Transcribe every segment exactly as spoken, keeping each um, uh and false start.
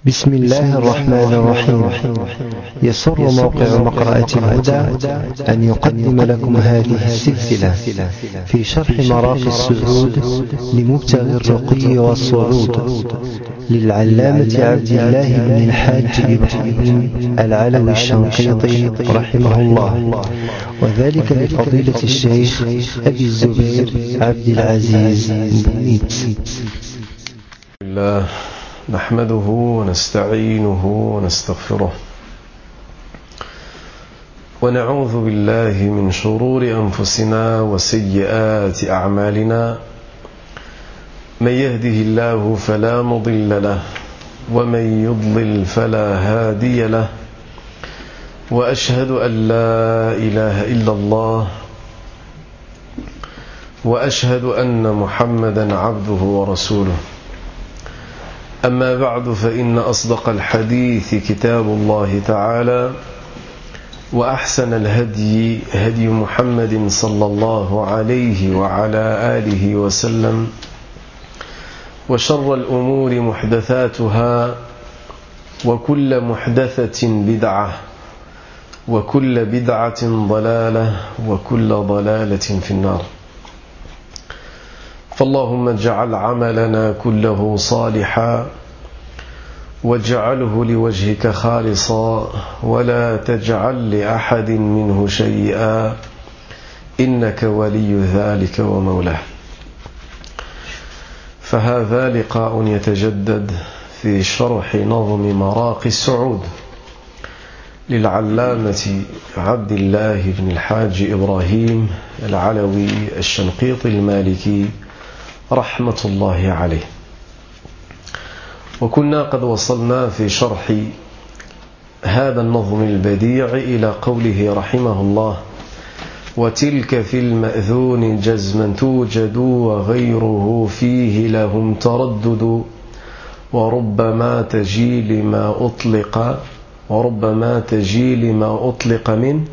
بسم الله الرحمن الرحيم. يسر موقع مقرأة الهدى أن يقدم لكم هذه السلسلة في شرح مراقي السعود لمبتغي الرقي والصعود للعلامة عبد الله بن الحاج إبراهيم العلوي الشنقيطي رحمه الله، وذلك لفضيلة الشيخ أبي الزبير عبد العزيز بنيت. الله نحمده ونستعينه ونستغفره ونعوذ بالله من شرور أنفسنا وسيئات أعمالنا. من يهده الله فلا مضل له ومن يضلل فلا هادي له، وأشهد أن لا إله إلا الله وأشهد أن محمدا عبده ورسوله. أما بعد، فإن أصدق الحديث كتاب الله تعالى، وأحسن الهدي هدي محمد صلى الله عليه وعلى آله وسلم، وشر الأمور محدثاتها، وكل محدثة بدعة، وكل بدعة ضلالة، وكل ضلالة في النار. فاللهم اجعل عملنا كله صالحا واجعله لوجهك خالصا، ولا تجعل لأحد منه شيئا، إنك ولي ذلك ومولاه. فهذا لقاء يتجدد في شرح نظم مراقي السعود للعلامة عبد الله بن الحاج إبراهيم العلوي الشنقيطي المالكي رحمة الله عليه. وكنا قد وصلنا في شرح هذا النظم البديع إلى قوله رحمه الله: وتلك في المأذون جزما توجد، وغيره فيه لهم تردد، وربما تجي لما أطلق وربما تجي لما أطلق من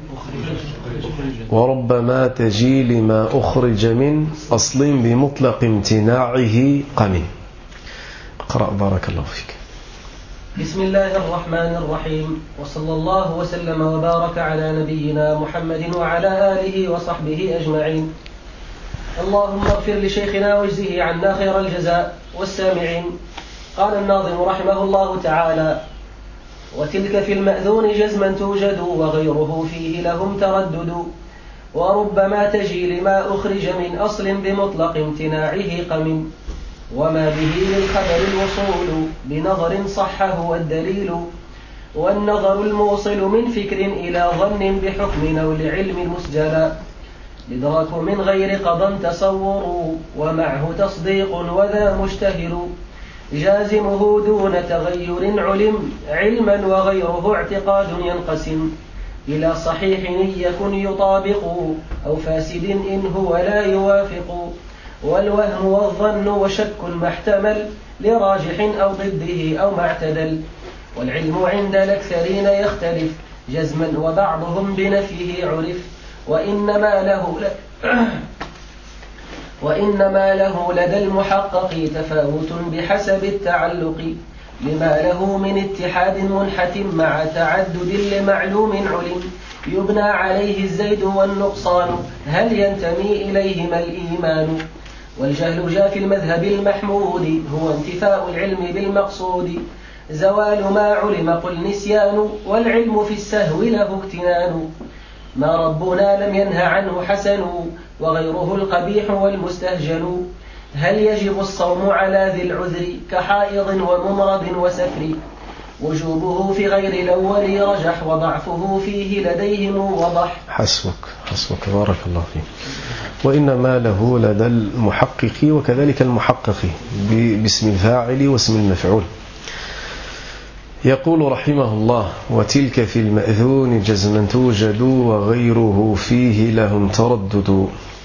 وربما تجي لما أخرج من أصل بمطلق امتناعه قمن. اقرأ بارك الله فيك. بسم الله الرحمن الرحيم، وصلى الله وسلم وبارك على نبينا محمد وعلى آله وصحبه أجمعين. اللهم اغفر لشيخنا واجزه عنا خير الجزاء والسامعين. قال الناظم رحمه الله تعالى: وتلك في المأذون جزما توجد، وغيره فيه لهم تردد، وربما تجي لما أخرج من أصل بمطلق امتناعه قمن، وما به للخبر الوصول بنظر صحه والدليل، والنظر الموصل من فكر إلى ظن بحكم أو لعلم مسجلا، الإدراك من غير قضى تصور، ومعه تصديق وذا مشتهر، جازمه دون تغير علم علما، وغيره اعتقاد ينقسم إلى صحيح إن يكن يطابق، أو فاسد إن هو لا يوافق، والوهم والظن وشك محتمل لراجح أو ضده أو معتدل، والعلم عند الأكثرين يختلف جزما، وبعضهم بنفيه عرف، وإنما له ل... وإنما له لدى المحقق تفاوت بحسب التعلق، لما له من اتحاد منحت مع تعدد لمعلوم علم، يبنى عليه الزيد والنقصان، هل ينتمي إليهما الإيمان؟ والجهل جاء في المذهب المحمود، هو انتفاء العلم بالمقصود، زوال ما علم قل نسيان، والعلم في السهو له اكتنان، ما ربنا لم ينه عنه حسن، وغيره القبيح والمستهجن، هل يجب الصوم على ذي العذر كحائض وممرض وسفر؟ وجوبه في غير الأول رجح، وضعفه فيه لديهم وضح. حسبك حسبك بارك الله فيك. وإنما له لدى المحقق وكذلك المحقق باسم الفاعل واسم المفعول. يقول رحمه الله: وتلك في المأذون جزما توجد، وغيره فيه لهم تردد.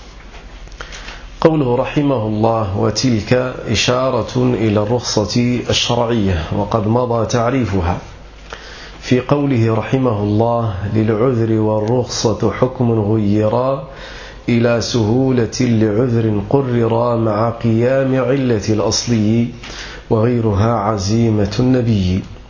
قوله رحمه الله وتلك إشارة إلى الرخصة الشرعية، وقد مضى تعريفها في قوله رحمه الله: للعذر والرخصة حكم غيرا، إلى سهولة لعذر قررا، مع قيام علة الأصلي، وغيرها عزيمة النبي.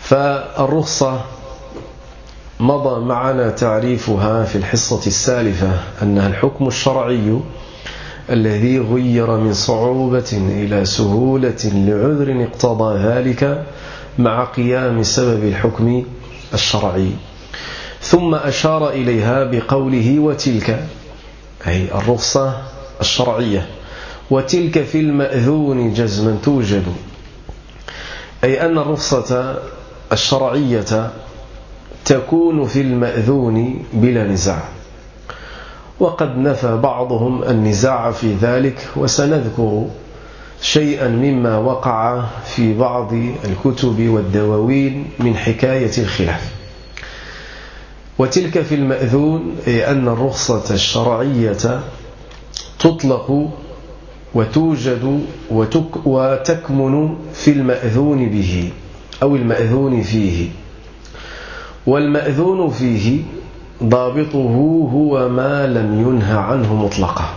فالرخصة مضى معنا تعريفها في الحصة السالفة أنها الحكم الشرعي الذي غير من صعوبة إلى سهولة لعذر اقتضى ذلك مع قيام سبب الحكم الشرعي. ثم أشار إليها بقوله وتلك، أي الرخصة الشرعية، وتلك في المأذون جزما توجد، أي أن الرخصة الشرعية تكون في المأذون بلا نزاع. وقد نفى بعضهم النزاع في ذلك، وسنذكر شيئا مما وقع في بعض الكتب والدواوين من حكاية الخلاف. وتلك في المأذون أي أن الرخصة الشرعية تطلق وتوجد وتكمن في المأذون به أو المأذون فيه. والمأذون فيه ضابطه هو ما لم ينهى عنه مطلقا.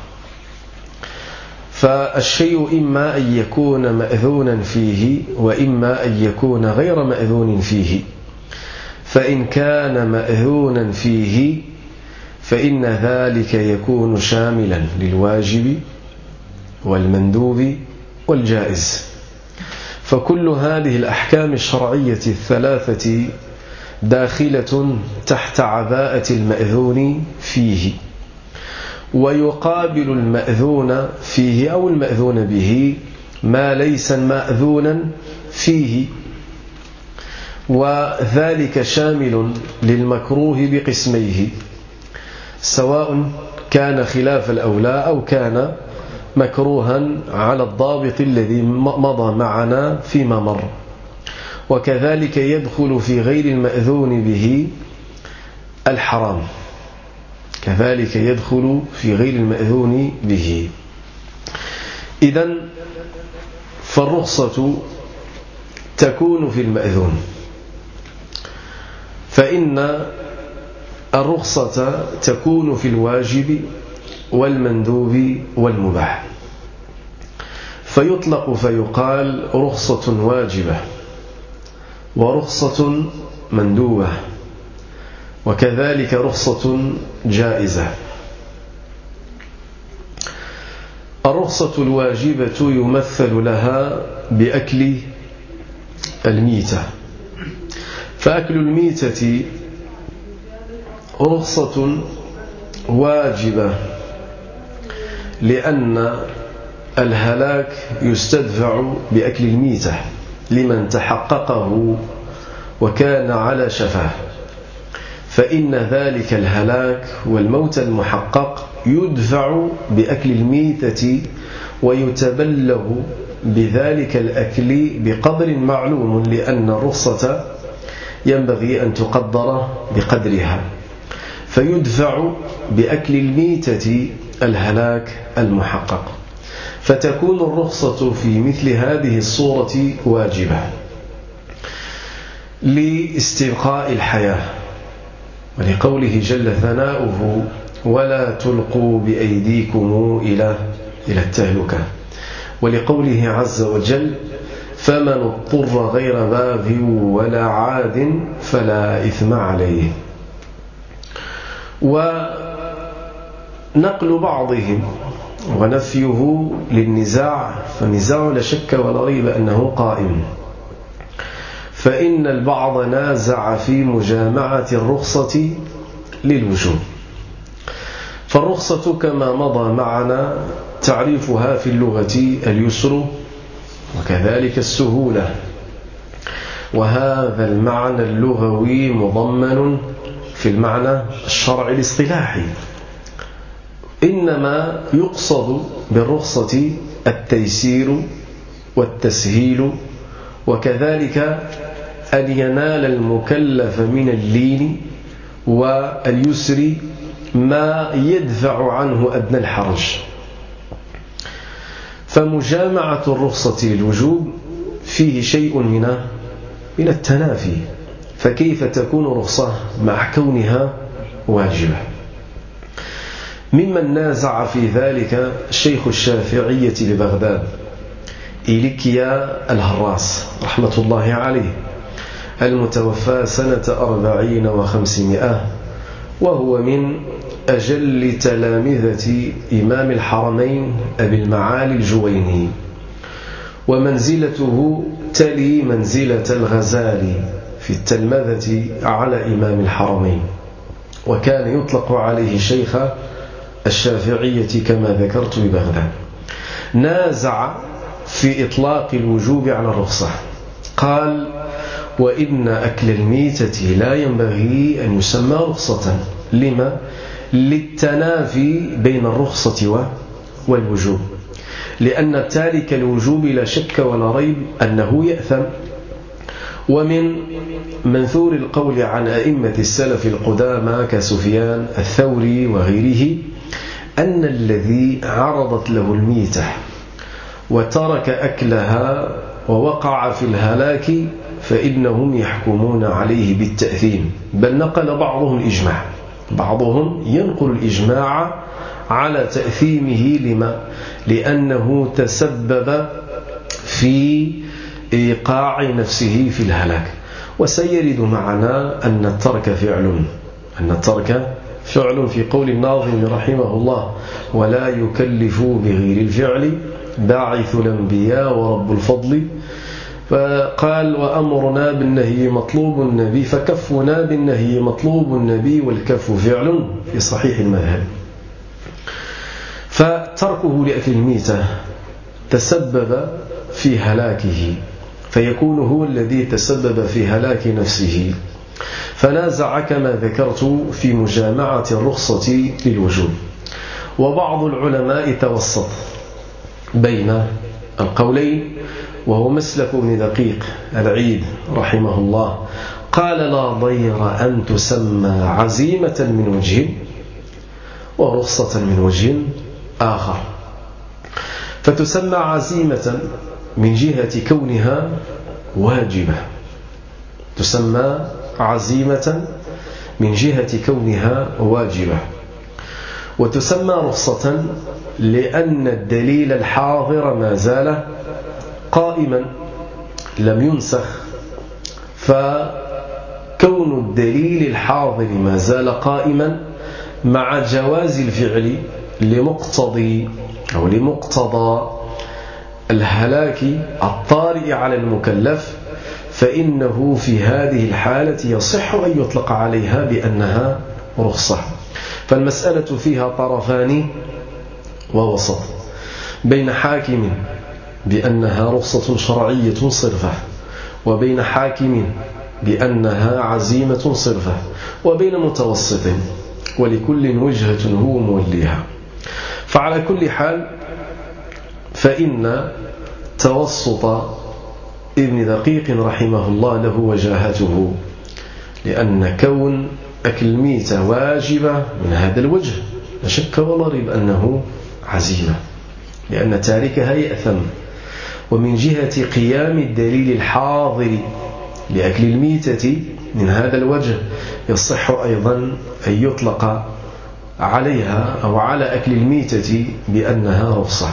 فالشيء إما أن يكون مأذونا فيه وإما أن يكون غير مأذون فيه. فإن كان مأذونا فيه فإن ذلك يكون شاملا للواجب والمندوب والجائز. فكل هذه الأحكام الشرعية الثلاثة داخلة تحت عباءة المأذون فيه. ويقابل المأذون فيه أو المأذون به ما ليس مأذونا فيه، وذلك شامل للمكروه بقسميه، سواء كان خلاف الأولى أو كان مكروها على الضابط الذي مضى معنا فيما مر. وكذلك يدخل في غير المأذون به الحرام، كذلك يدخل في غير المأذون به. إذن فالرخصة تكون في المأذون، فإن الرخصة تكون في الواجب والمندوب والمباح. فيطلق فيقال رخصة واجبة ورخصة مندوبة، وكذلك رخصة جائزة. الرخصة الواجبة يمثل لها بأكل الميتة. فأكل الميتة رخصة واجبة، لأن الهلاك يستدفع بأكل الميتة لمن تحققه وكان على شفاه، فإن ذلك الهلاك والموت المحقق يدفع بأكل الميتة، ويتبلغ بذلك الأكل بقدر معلوم، لأن الرخصة ينبغي أن تقدر بقدرها، فيدفع بأكل الميتة الهلاك المحقق. فتكون الرخصة في مثل هذه الصورة واجبة لاستبقاء الحياة، ولقوله جل ثناؤه ولا تلقوا بأيديكم إلى إلى التهلكة، ولقوله عز وجل فمن اضطر غير باغ ولا عاد فلا إثم عليه. ونقل بعضهم ونفيه للنزاع، فالنزاع لا شك ولا ريب أنه قائم، فإن البعض نازع في مجامعة الرخصة للوجوب. فالرخصة كما مضى معنا تعريفها في اللغة اليسر وكذلك السهولة، وهذا المعنى اللغوي مضمن في المعنى الشرعي الاصطلاحي. إنما يقصد بالرخصة التيسير والتسهيل، وكذلك أن ينال المكلف من اللين واليسر ما يدفع عنه أدنى الحرج. فمجامعة الرخصة للوجوب فيه شيء من من التنافي، فكيف تكون رخصة مع كونها واجبة؟ ممن نازع في ذلك الشيخ الشافعية لبغداد إيليكيا الهراس رحمة الله عليه، المتوفى سنة أربعين وخمسمائة، وهو من أجل تلامذة إمام الحرمين أبي المعالي الجويني، ومنزلته تلي منزلة الغزالي في التلمذة على إمام الحرمين، وكان يطلق عليه شيخ الشافعية كما ذكرت ببغداد. نازع في إطلاق الوجوب على الرخصة، قال: وإن أكل الميتة لا ينبغي أن يسمى رخصة. لما؟ للتنافي بين الرخصة والوجوب، لأن تارك الوجوب لا شك ولا ريب أنه يأثم. ومن منثور القول عن أئمة السلف القدامى كسفيان الثوري وغيره أن الذي عرضت له الميتة وترك أكلها ووقع في الهلاك فإنهم يحكمون عليه بالتأثيم، بل نقل بعضهم الإجماع، بعضهم ينقل الإجماع على تأثيمه. لما؟ لأنه تسبب في إيقاع نفسه في الهلاك. وسيرد معنا أن الترك فعل أن الترك فعل في قول الناظم رحمه الله: ولا يكلف بغير الفعل باعث الأنبياء ورب الفضل. فقال: وأمرنا بالنهي مطلوب النبي، فكفنا بالنهي مطلوب النبي، والكف فعل في صحيح المذهب. فتركه لأكل الميتة تسبب في هلاكه، فيكون هو الذي تسبب في هلاك نفسه. فنازع كما ذكرت في مجامعة الرخصة للوجوب. وبعض العلماء توسط بين القولين، وهو مسلك ابن دقيق العيد رحمه الله، قال: لا ضير أن تسمى عزيمة من وجه ورخصة من وجه آخر. فتسمى عزيمة من جهة كونها واجبة، تسمى عزيمة من جهة كونها واجبة، وتسمى رخصة لأن الدليل الحاضر ما زال قائما لم ينسخ. فكون الدليل الحاضر ما زال قائما مع جواز الفعل لمقتضي أو لمقتضى الهلاك الطارئ على المكلف، فإنه في هذه الحالة يصح أن يطلق عليها بأنها رخصة. فالمسألة فيها طرفان ووسط، بين حاكم بأنها رخصة شرعية صرفة، وبين حاكم بأنها عزيمة صرفة، وبين متوسط، ولكل وجهة هو موليها. فعلى كل حال فإن توسط ابن دقيق رحمه الله له وجاهته، لأن كون أكل الميتة واجبة من هذا الوجه لا شك ولا ريب أنه عزيمة، لأن تاركها يأثم. ومن جهة قيام الدليل الحاضر لأكل الميتة من هذا الوجه يصح أيضا أن يطلق عليها أو على أكل الميتة بأنها رخصة.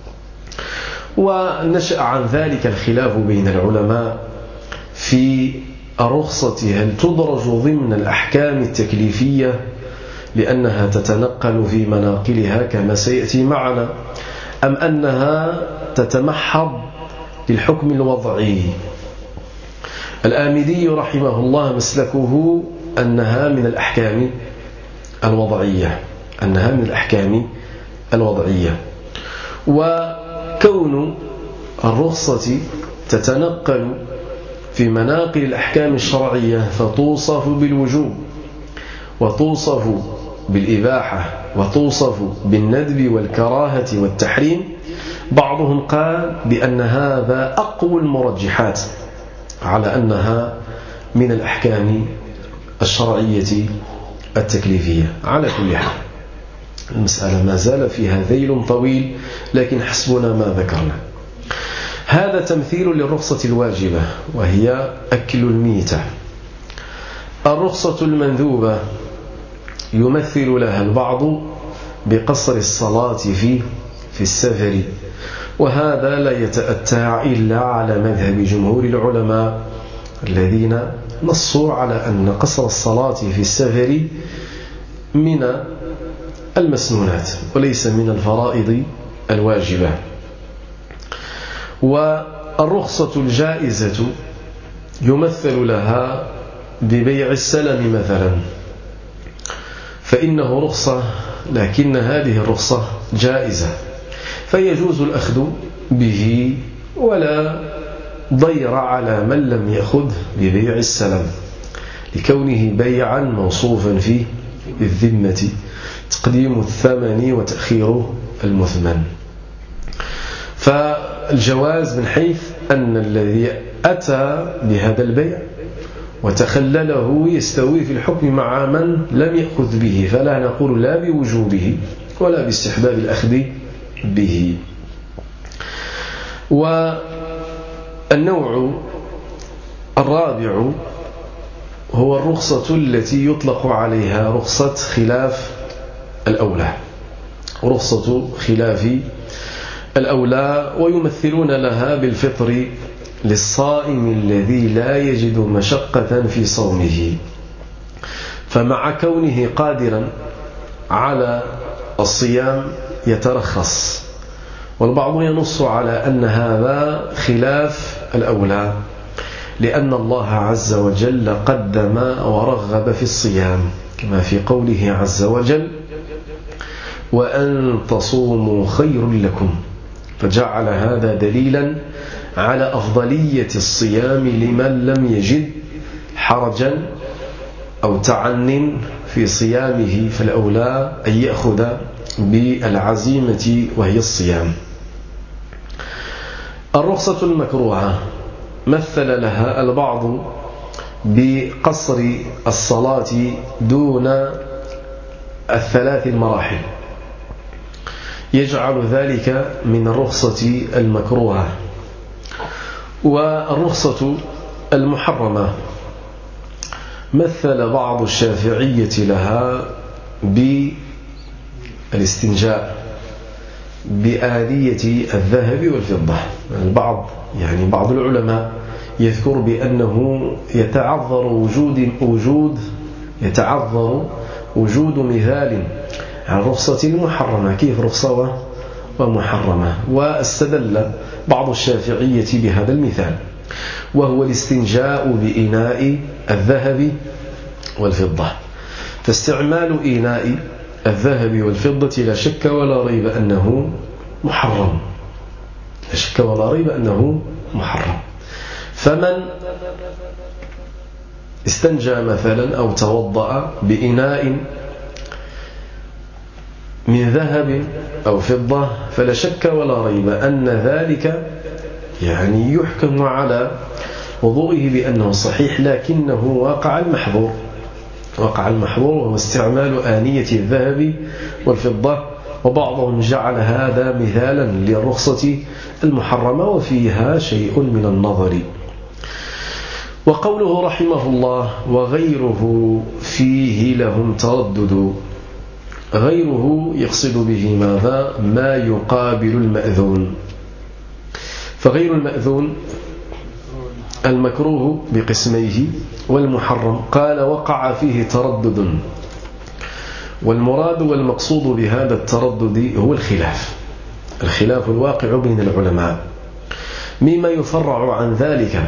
ونشأ عن ذلك الخلاف بين العلماء في الرخصة، هل تدرج ضمن الأحكام التكليفية لأنها تتنقل في مناقلها كما سيأتي معنا، أم أنها تتمحض للحكم الوضعي. الآمدي رحمه الله مسلكه أنها من الأحكام الوضعية أنها من الأحكام الوضعية وكون الرخصة تتنقل في مناقل الأحكام الشرعية فتوصف بالوجوب وتوصف بالإباحة وتوصف بالندب والكراهة والتحريم. بعضهم قال بأن هذا أقوى المرجحات على أنها من الأحكام الشرعية التكليفية. على كل حال المسألة ما زال فيها ذيل طويل، لكن حسبنا ما ذكرنا. هذا تمثيل للرخصة الواجبة وهي أكل الميتة. الرخصة المندوبة يمثل لها البعض بقصر الصلاة في في السفر، وهذا لا يتأتى إلا على مذهب جمهور العلماء الذين نصوا على أن قصر الصلاة في السفر من المسنونات وليس من الفرائض الواجبة. والرخصة الجائزة يمثل لها ببيع السلم مثلا، فإنه رخصة لكن هذه الرخصة جائزة، فيجوز الأخذ به ولا ضير على من لم يأخذ ببيع السلم لكونه بيعا موصوفا فيه بالذمة، تقديم الثمن وتأخير المثمن. فالجواز من حيث أن الذي أتى بهذا البيع وتخلله يستوي في الحكم مع من لم يأخذ به، فلا نقول لا بوجوبه ولا باستحباب الأخذ به. والنوع الرابع هو الرخصة التي يطلق عليها رخصة خلاف الأولى، رخصة خلاف الأولى، ويمثلون لها بالفطر للصائم الذي لا يجد مشقة في صومه، فمع كونه قادرا على الصيام يترخص. والبعض ينص على أن هذا خلاف الأولى، لأن الله عز وجل قدم ورغب في الصيام كما في قوله عز وجل وأن تصوموا خير لكم، فجعل هذا دليلا على أفضلية الصيام لمن لم يجد حرجا أو تعن في صيامه، فالأولى أن يأخذ بالعزيمة وهي الصيام. الرخصة المكروهة مثل لها البعض بقصر الصلاة دون الثلاث المراحل، يجعل ذلك من الرخصة المكروهة. والرخصة المحرمة مثل بعض الشافعية لها بالاستنجاء بآلية الذهب والفضة. البعض يعني بعض العلماء يذكر بأنه يتعذر وجود وجود يتعذر وجود مثال عن رخصة المحرمة، كيف رخصة ومحرمة، واستدل بعض الشافعية بهذا المثال، وهو الاستنجاء بإناء الذهب والفضة. فاستعمال إناء الذهب والفضة لا شك ولا ريب أنه محرم، لا شك ولا ريب أنه محرم. فمن استنجى مثلا أو توضأ بإناء من ذهب أو فضة فلا شك ولا ريب أن ذلك يعني يحكم على وضوئه بأنه صحيح، لكنه وقع المحظور وقع المحظور وهو استعمال آنية الذهب والفضة. وبعضهم جعل هذا مثالا للرخصة المحرمة وفيها شيء من النظر. وقوله رحمه الله وغيره فيه لهم تردد، غيره يقصد به ماذا؟ ما يقابل المأذون. فغير المأذون المكروه بقسميه والمحرم قال وقع فيه تردد، والمراد والمقصود بهذا التردد هو الخلاف الخلاف الواقع بين العلماء. مما يفرع عن ذلك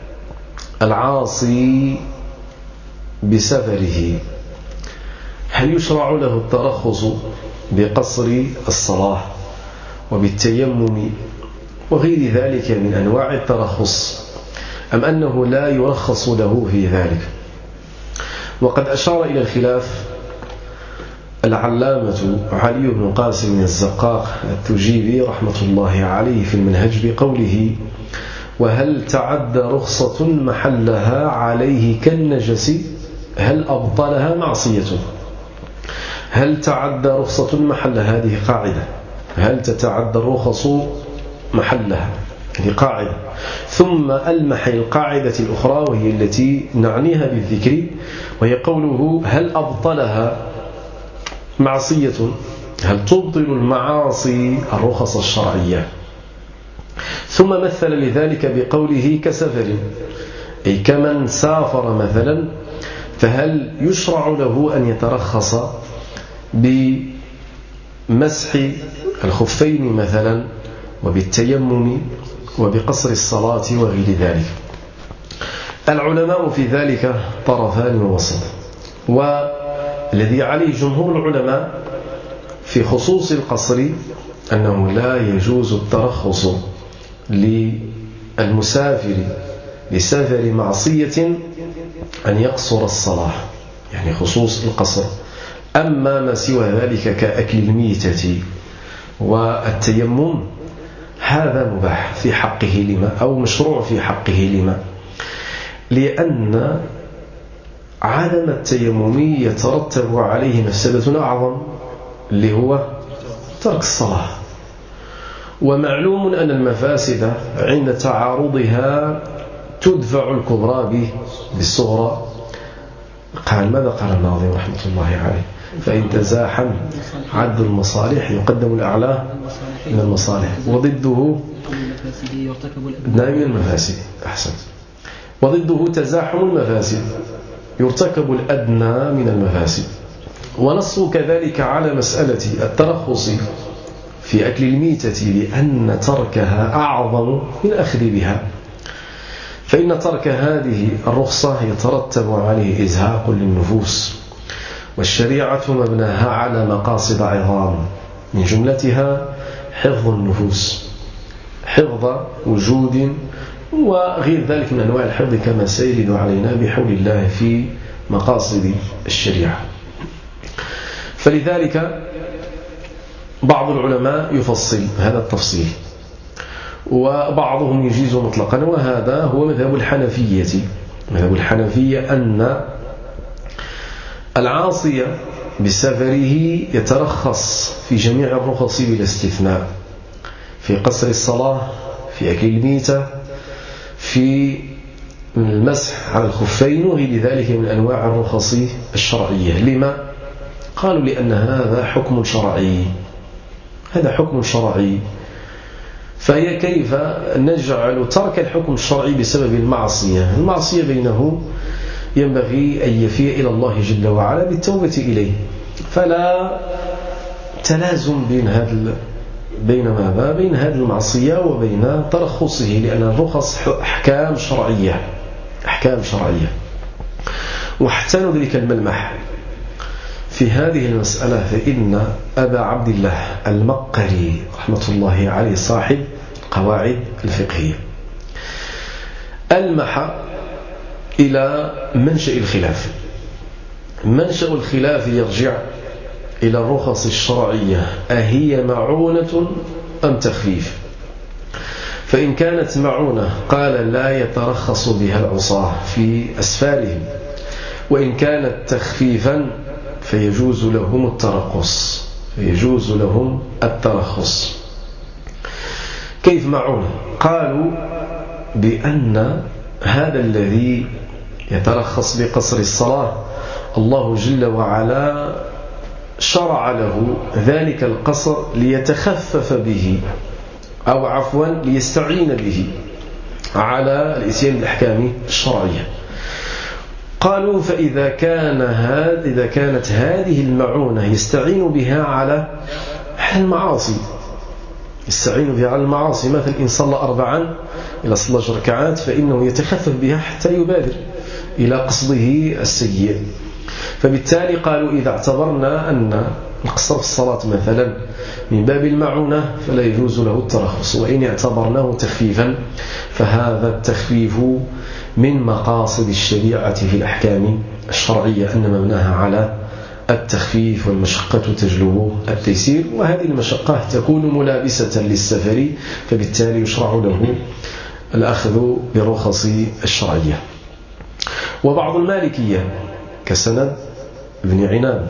العاصي بسفره، هل يشرع له الترخص بقصر الصلاة وبالتيمم وغير ذلك من أنواع الترخص، أم أنه لا يرخص له في ذلك؟ وقد أشار إلى الخلاف العلامة علي بن قاسم الزقاق التجيبي رحمة الله عليه في المنهج بقوله وهل تعدى رخصة محلها عليه كالنجس هل أبطلها معصيته؟ هل تعدى رخصة محل، هذه قاعدة، هل تتعدى الرخص محلها، هذه قاعدة. ثم ألمح القاعدة الأخرى وهي التي نعنيها بالذكر، وهي قوله هل أبطلها معصية، هل تبطل المعاصي الرخص الشرعية؟ ثم مثل لذلك بقوله كسفر، أي كمن سافر مثلا، فهل يشرع له أن يترخص بمسح الخفين مثلا وبالتيمم وبقصر الصلاة وغير ذلك؟ العلماء في ذلك طرفان ووسط، والذي عليه جمهور العلماء في خصوص القصر أنه لا يجوز الترخص للمسافر لسفر معصية أن يقصر الصلاة، يعني خصوص القصر. أما ما سوى ذلك كأكل الميتة والتيمم هذا مباح في حقه لما أو مشروع في حقه لما لأن عدم التيمم يترتب عليه مفسدة أعظم اللي هو ترك الصلاة، ومعلوم أن المفاسد عند تعارضها تدفع الكبرى بالصغرى. قال ماذا قال الناظم رحمة الله عليه؟ فإن تزاحم عد المصالح يقدم الأعلى من المصالح وضده من المفاسد. أحسنت. وضده تزاحم المفاسد يرتكب الأدنى من المفاسد. ونص كذلك على مسألة الترخص في أكل الميتة لأن تركها أعظم من أخذ بها، فإن ترك هذه الرخصة يترتب عليه إزهاق للنفوس، والشريعة مبناها على مقاصد عظام من جملتها حفظ النفوس، حفظ وجود وغير ذلك من أنواع الحفظ كما سيرد علينا بحول الله في مقاصد الشريعة. فلذلك بعض العلماء يفصل هذا التفصيل وبعضهم يجيز مطلقا، وهذا هو مذهب الحنفية. مذهب الحنفية أن العاصي بسفره يترخص في جميع الرخص بلا استثناء، في قصر الصلاة، في أكل الميتة، في المسح على الخفين وغير ذلك من أنواع الرخص الشرعية. لما؟ قالوا لأن هذا حكم شرعي، هذا حكم شرعي، فهي كيف نجعل ترك الحكم الشرعي بسبب المعصية؟ المعصية بينه ينبغي أن يفيء إلى الله جل وعلا بالتوبة إليه، فلا تلازم بين هذا بين ماذا؟ بين هذه المعصية وبين ترخصه، لأن الرخص أحكام شرعية، أحكام شرعية. وحتى ندرك الملمح في هذه المسألة، فإن أبا عبد الله المقري رحمة الله عليه صاحب قواعد الفقهية ألمح إلى منشأ الخلاف. منشأ الخلاف يرجع إلى الرخص الشرعية، أهي معونة أم تخفيف؟ فإن كانت معونة قال لا يترخص بها العصاة في أسفارهم، وإن كانت تخفيفا فيجوز لهم الترخص فيجوز لهم الترخص. كيف معونة؟ قالوا بأن هذا الذي يترخص بقصر الصلاة الله جل وعلا شرع له ذلك القصر ليتخفف به، أو عفوا ليستعين به على الإتيان بالأحكام الشرعية. قالوا فإذا كان هذا إذا كانت هذه المعونة يستعين بها على المعاصي، يستعين بها على المعاصي، مثلا إن صلى أربعا إلى صلى ركعات فإنه يتخفف بها حتى يبادر إلى قصده السيء. فبالتالي قالوا إذا اعتبرنا أن القصر في الصلاة مثلا من باب المعونة فلا يجوز له الترخص، وإن اعتبرناه تخفيفا فهذا التخفيف من مقاصد الشريعة في الأحكام الشرعية، أن مبناها على التخفيف، والمشقة تجلب التيسير، وهذه المشقة تكون ملابسة للسفر، فبالتالي يشرع له الأخذ بالرخص الشرعية. وبعض المالكية كسند ابن عنان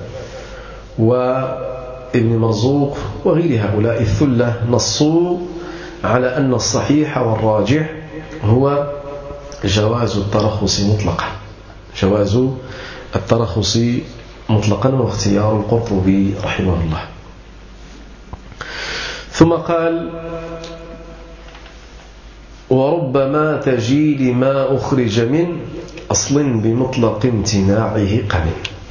وابن مرزوق وغير هؤلاء الثلة نصوا على أن الصحيح والراجح هو جواز الترخص مطلقا، جواز الترخص مطلقا، واختيار القرطبي رحمه الله. ثم قال وربما تجي لما أخرج من أصل بمطلق امتناعه قليل.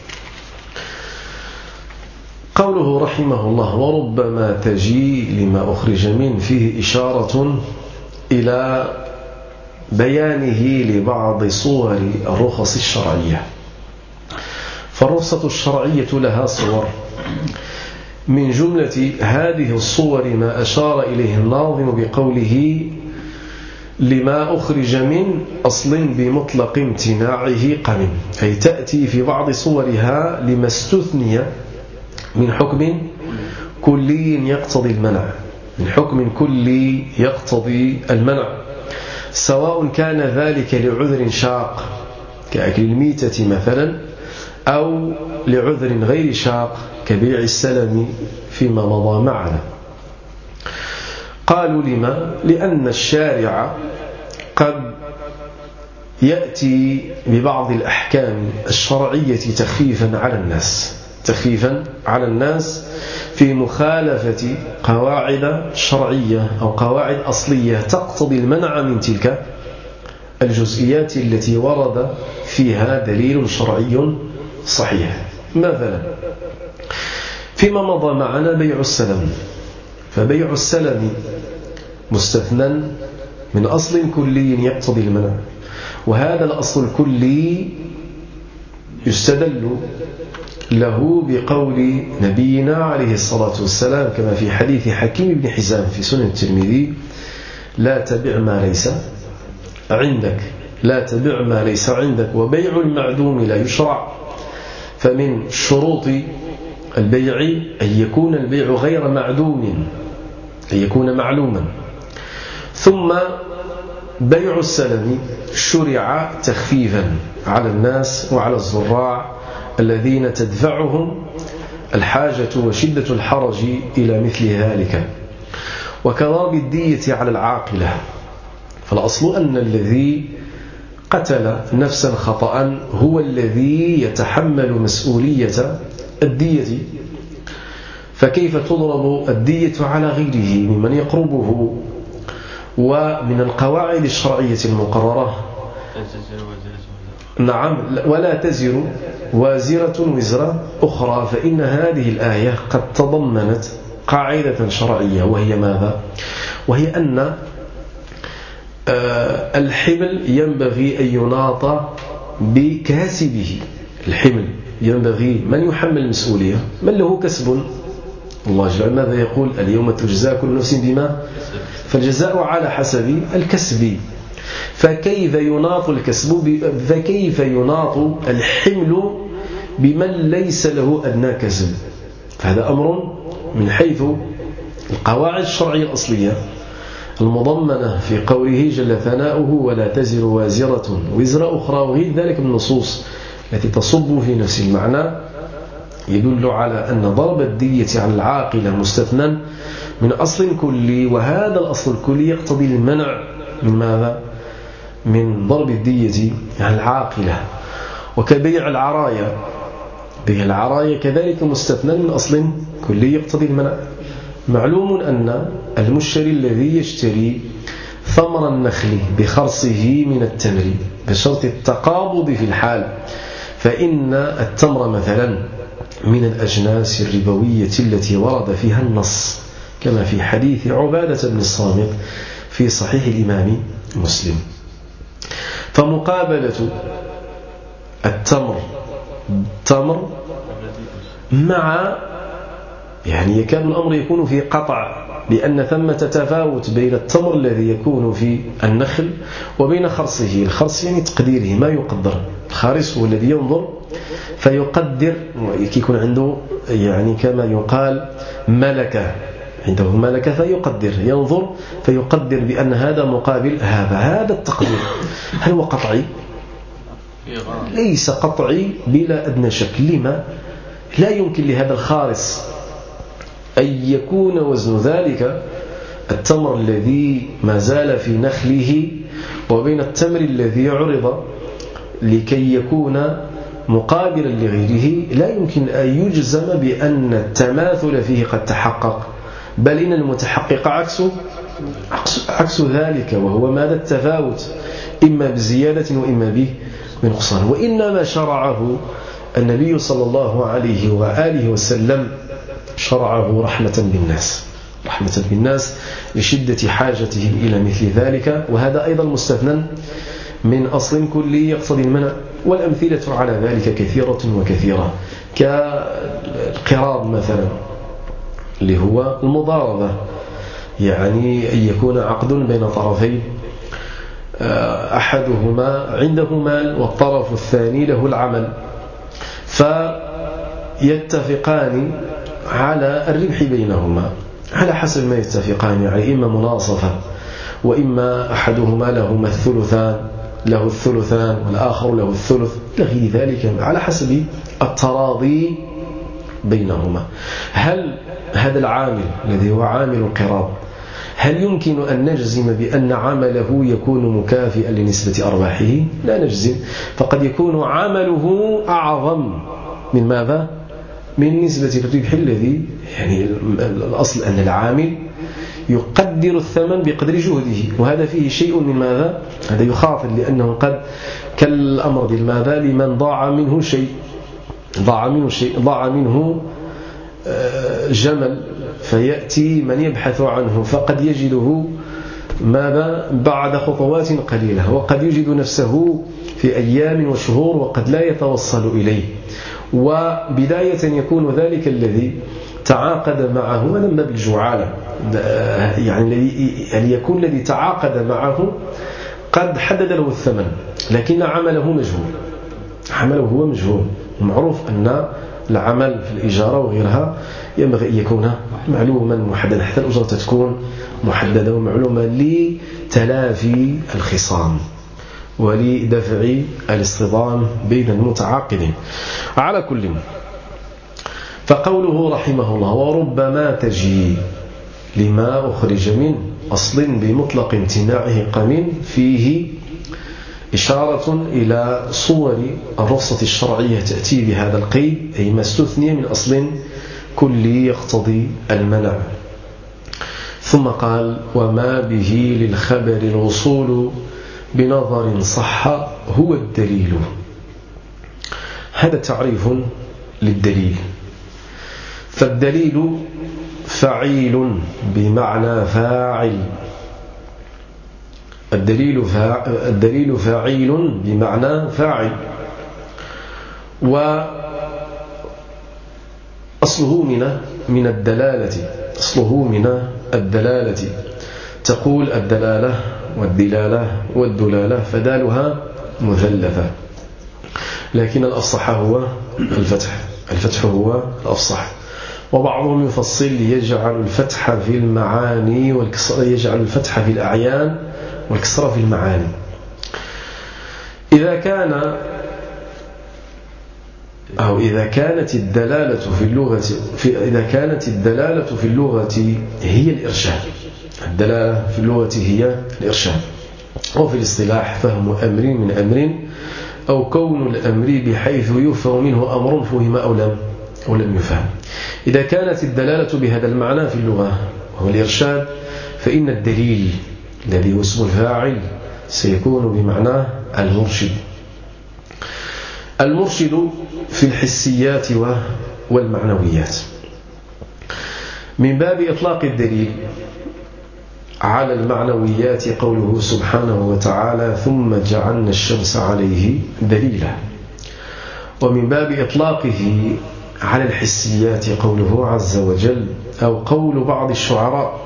قوله رحمه الله وربما تجي لما أخرج من فيه إشارة إلى بيانه لبعض صور الرخص الشرعية. فالرخصة الشرعية لها صور، من جملة هذه الصور ما أشار إليه الناظم بقوله لما أخرج من أصل بمطلق امتناعه قرن، أي تأتي في بعض صورها لما استثني من حكم كلي يقتضي المنع، من حكم كلي يقتضي المنع، سواء كان ذلك لعذر شاق كأكل الميتة مثلا، أو لعذر غير شاق كبيع السلم فيما مضى معنا. قالوا لما؟ لأن الشارع قد يأتي ببعض الأحكام الشرعية تخفيفا على الناس تخفيفا على الناس في مخالفة قواعد شرعية أو قواعد أصلية تقتضي المنع من تلك الجزئيات التي ورد فيها دليل شرعي صحيح. مثلا فيما مضى معنا بيع السلم، فبيع السلم مستثنى من أصل كلي يقتضي المنع، وهذا الأصل الكلي يستدل له بقول نبينا عليه الصلاة والسلام كما في حديث حكيم بن حزام في سنن الترمذي: لا تبع ما ليس عندك لا تبع ما ليس عندك وبيع المعدوم لا يشرع. فمن شروط البيع أن يكون البيع غير معدوم، أن يكون معلوما. ثم بيع السلم شرع تخفيفا على الناس وعلى الزراع الذين تدفعهم الحاجة وشدة الحرج إلى مثل ذلك. وكضرب الدية على العاقلة، فالأصل أن الذي قتل نفسا خطأ هو الذي يتحمل مسؤولية الدية، فكيف تضرب الدية على غيره ممن يقربه؟ ومن القواعد الشرعية المقررة نعم ولا تزر وازرة وزر أخرى، فإن هذه الآية قد تضمنت قاعدة شرعية، وهي ماذا؟ وهي أن الحمل ينبغي أن يناط بكاسبه. الحمل ينبغي من يحمل المسؤولية؟ من له كسب. الله جل وعلا ماذا يقول؟ اليوم تجزى كل نفس بما، فالجزاء على حسب الكسب. فكيف يناط الكسب فكيف يناط الحمل بمن ليس له أدنى كسب؟ فهذا أمر من حيث القواعد الشرعية الأصلية المضمنة في قوله جل ثناؤه ولا تزر وازرة وزر أخرى، وغير ذلك من النصوص التي تصب في نفس المعنى، يدل على أن ضرب الدية على العاقلة مستثنى من أصل كلي، وهذا الأصل الكلي يقتضي المنع من ماذا؟ من ضرب الدية على العاقلة. وكبيع العرايا، بيع العرايا كذلك مستثنى من أصل كلي يقتضي المنع. معلوم أن المشتري الذي يشتري ثمر النخل بخرصه من التمر بشرط التقابض في الحال، فإن التمر مثلا من الأجناس الربوية التي ورد فيها النص، كما في حديث عبادة بن الصامت في صحيح الإمام مسلم. فمقابلة التمر التمر مع يعني يكاد الأمر يكون في قطع، لأن ثمة تفاوت بين التمر الذي يكون في النخل وبين خرصه. الخرص يعني تقديره ما يقدر، الخارص هو الذي ينظر فيقدر، يكون عنده يعني كما يقال ملكة، عنده ملكة فيقدر، ينظر فيقدر بأن هذا مقابل هذا. هذا التقدير هل هو قطعي؟ ليس قطعي بلا أدنى شك. لما؟ لا يمكن لهذا الخارص أن يكون وزن ذلك التمر الذي ما زال في نخله وبين التمر الذي عرض لكي يكون مقابلا لغيره. لا يمكن أن يجزم بأن التماثل فيه قد تحقق، بل إن المتحقق عكسه عكس ذلك، وهو ماذا؟ التفاوت، إما بزيادة وإما بنقصان. وإنما شرعه النبي صلى الله عليه وآله وسلم شرعه رحمة بالناس، رحمة بالناس لشدة حاجتهم إلى مثل ذلك. وهذا أيضا مستثنى من أصل كلي يقتضي المنع، والأمثلة على ذلك كثيرة وكثيرة، كالقراب مثلا اللي هو المضاربة، يعني أن يكون عقد بين طرفين أحدهما عنده مال والطرف الثاني له العمل، فيتفقان على الربح بينهما على حسب ما يتفقان عليه، إما مناصفة وإما أحدهما له الثلثان له الثلثان والآخر له الثلث إلى غير ذلك، على حسب التراضي بينهما. هل هذا العامل الذي هو عامل القراب هل يمكن أن نجزم بأن عمله يكون مكافئا لنسبة أرباحه؟ لا نجزم، فقد يكون عمله أعظم من ماذا؟ من نسبة الربح الذي يعني الأصل أن العامل يقدر الثمن بقدر جهده، وهذا فيه شيء من ماذا؟ هذا يخاطر، لأنه قد كالأمر بالماذا لمن ضاع منه شيء ضاع منه شيء ضاع منه جمل، فيأتي من يبحث عنه فقد يجده ماذا بعد خطوات قليلة، وقد يجد نفسه في أيام وشهور وقد لا يتوصل إليه. وبداية يكون ذلك الذي تعاقد معه ولما بالجعالة، يعني أن يكون الذي تعاقد معه قد حدد له الثمن لكن عمله مجهول، عمله هو مجهول. معروف أن العمل في الإجارة وغيرها ينبغي أن يكون معلوما محددا، حتى الأجرة تكون محددة ومعلومة لتلافي الخصام ولدفع الاصطدام بين المتعاقدين. على كل، فقوله رحمه الله وربما تجي لما أخرج من أصل بمطلق امتناعه قمن فيه إشارة إلى صور الرخصة الشرعية تأتي بهذا القيد، أي ما استثني من أصل كلي يقتضي المنع. ثم قال وما به للخبر الوصول بنظر صح هو الدليل. هذا تعريف للدليل. فالدليل فعيل بمعنى فاعل، الدليل فاعل الدليل فاعل بمعنى فاعل، وأصله من من الدلالة أصله من الدلالة تقول الدلالة والدلالة والدلالة فدالها مثلثة، لكن الأفصح هو الفتح الفتح هو الأفصح. وبعضهم يفصل يجعل الفتح في المعاني والكسر يجعل الفتح في الأعيان والكسر في المعاني. إذا كان أو إذا كانت الدلالة في اللغة في إذا كانت الدلالة في اللغة هي الإرشاد، الدلالة في اللغة هي الإرشاد، وفي الاصطلاح فهم أمر من أمر أو كون الأمر بحيث يفهم منه أمر فهم أو لم أو لم يفهم. إذا كانت الدلالة بهذا المعنى في اللغة وهو الإرشاد، فإن الدليل الذي هو اسم الفاعل سيكون بمعنى المرشد. المرشد في الحسيات والمعنويات. من باب إطلاق الدليل على المعنويات قوله سبحانه وتعالى ثم جعلنا الشمس عليه دليلا، ومن باب إطلاقه على الحسيات قوله عز وجل أو قول بعض الشعراء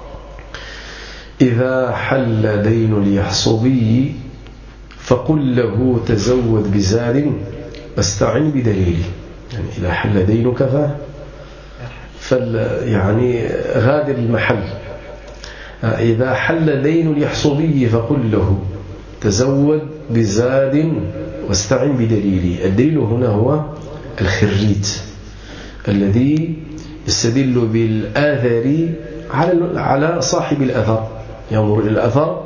إذا حل دين اليحصبي فقل له تزود بزاد واستعن بدليل، يعني إذا حل دينك فل يعني غادر المحل. إذا حل دين اليحصبي فقل له تزود بزاد واستعن بدليل. الدليل هنا هو الخريت الذي يستدل بالآثر على على صاحب الأثر، ينظر إلى الأثر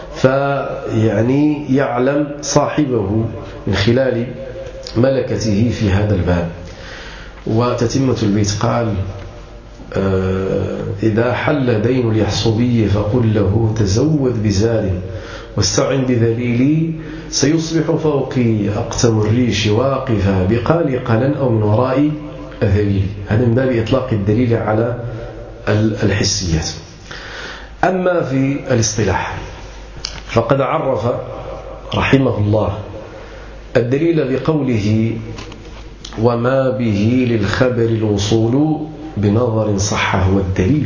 فيعني يعلم صاحبه من خلال ملكته في هذا الباب. وتتمة البيت قال إذا حل دين اليحصبي فقل له تزود بزاد واستعن بذليلي سيصبح فوقي أقتم الريش واقفا بقال قلا أو من وراء ذليل. هذا من باب إطلاق الدليل على الحسيات. أما في الاصطلاح فقد عرف رحمه الله الدليل بقوله وما به للخبر الوصول بنظر صح هو الدليل،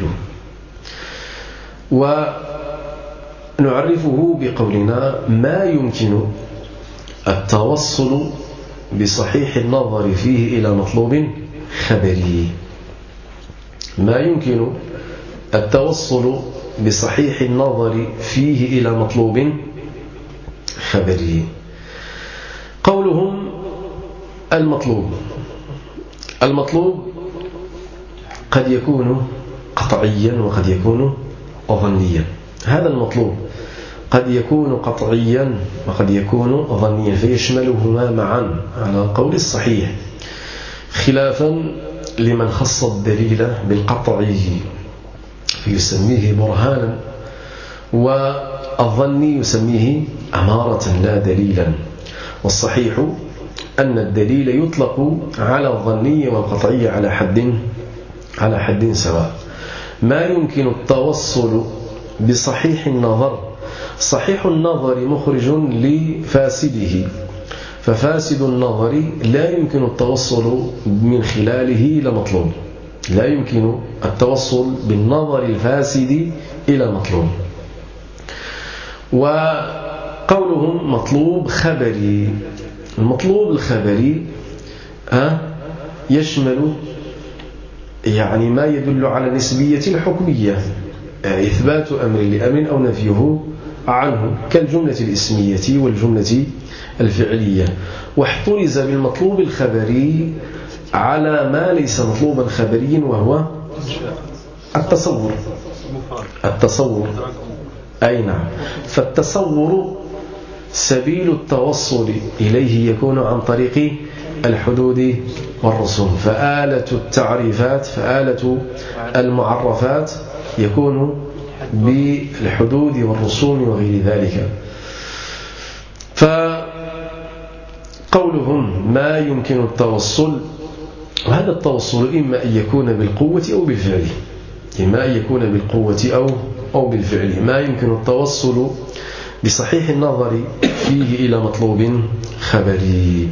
ونعرفه بقولنا ما يمكن التوصل بصحيح النظر فيه إلى مطلوب خبري. ما يمكن التوصل بصحيح النظر فيه إلى مطلوب خبري. قولهم المطلوب المطلوب قد يكون قطعيا وقد يكون ظنيا. هذا المطلوب قد يكون قطعيا وقد يكون ظنيا فيشملهما معا على القول الصحيح، خلافا لمن خص الدليل بالقطعي فيسميه برهانا، والظني يسميه أمارة لا دليلا. والصحيح أن الدليل يطلق على الظني والقطعي على حد على حد سواء. ما يمكن التوصل بصحيح النظر، صحيح النظر مخرج لفاسده، ففاسد النظر لا يمكن التوصل من خلاله إلى مطلوب، لا يمكن التوصل بالنظر الفاسد إلى مطلوب. وقولهم مطلوب خبري، المطلوب الخبري يشمل يعني ما يدل على نسبية الحكمية، إثبات أمر لأمر أو نفيه عنه كالجملة الإسمية والجملة الفعلية. واحترز بالمطلوب الخبري على ما ليس مطلوبا خبريا وهو التصور. التصور أي نعم. فالتصور سبيل التوصل إليه يكون عن طريق الحدود والرسوم، فآلة التعريفات فآلة المعرفات يكون بالحدود والرسوم وغير ذلك. فقولهم ما يمكن التوصل، وهذا التوصل إما أن يكون بالقوة أو بالفعل، إما أن يكون بالقوة أو أو بالفعل. ما يمكن التوصل بصحيح النظر فيه إلى مطلوب خبري.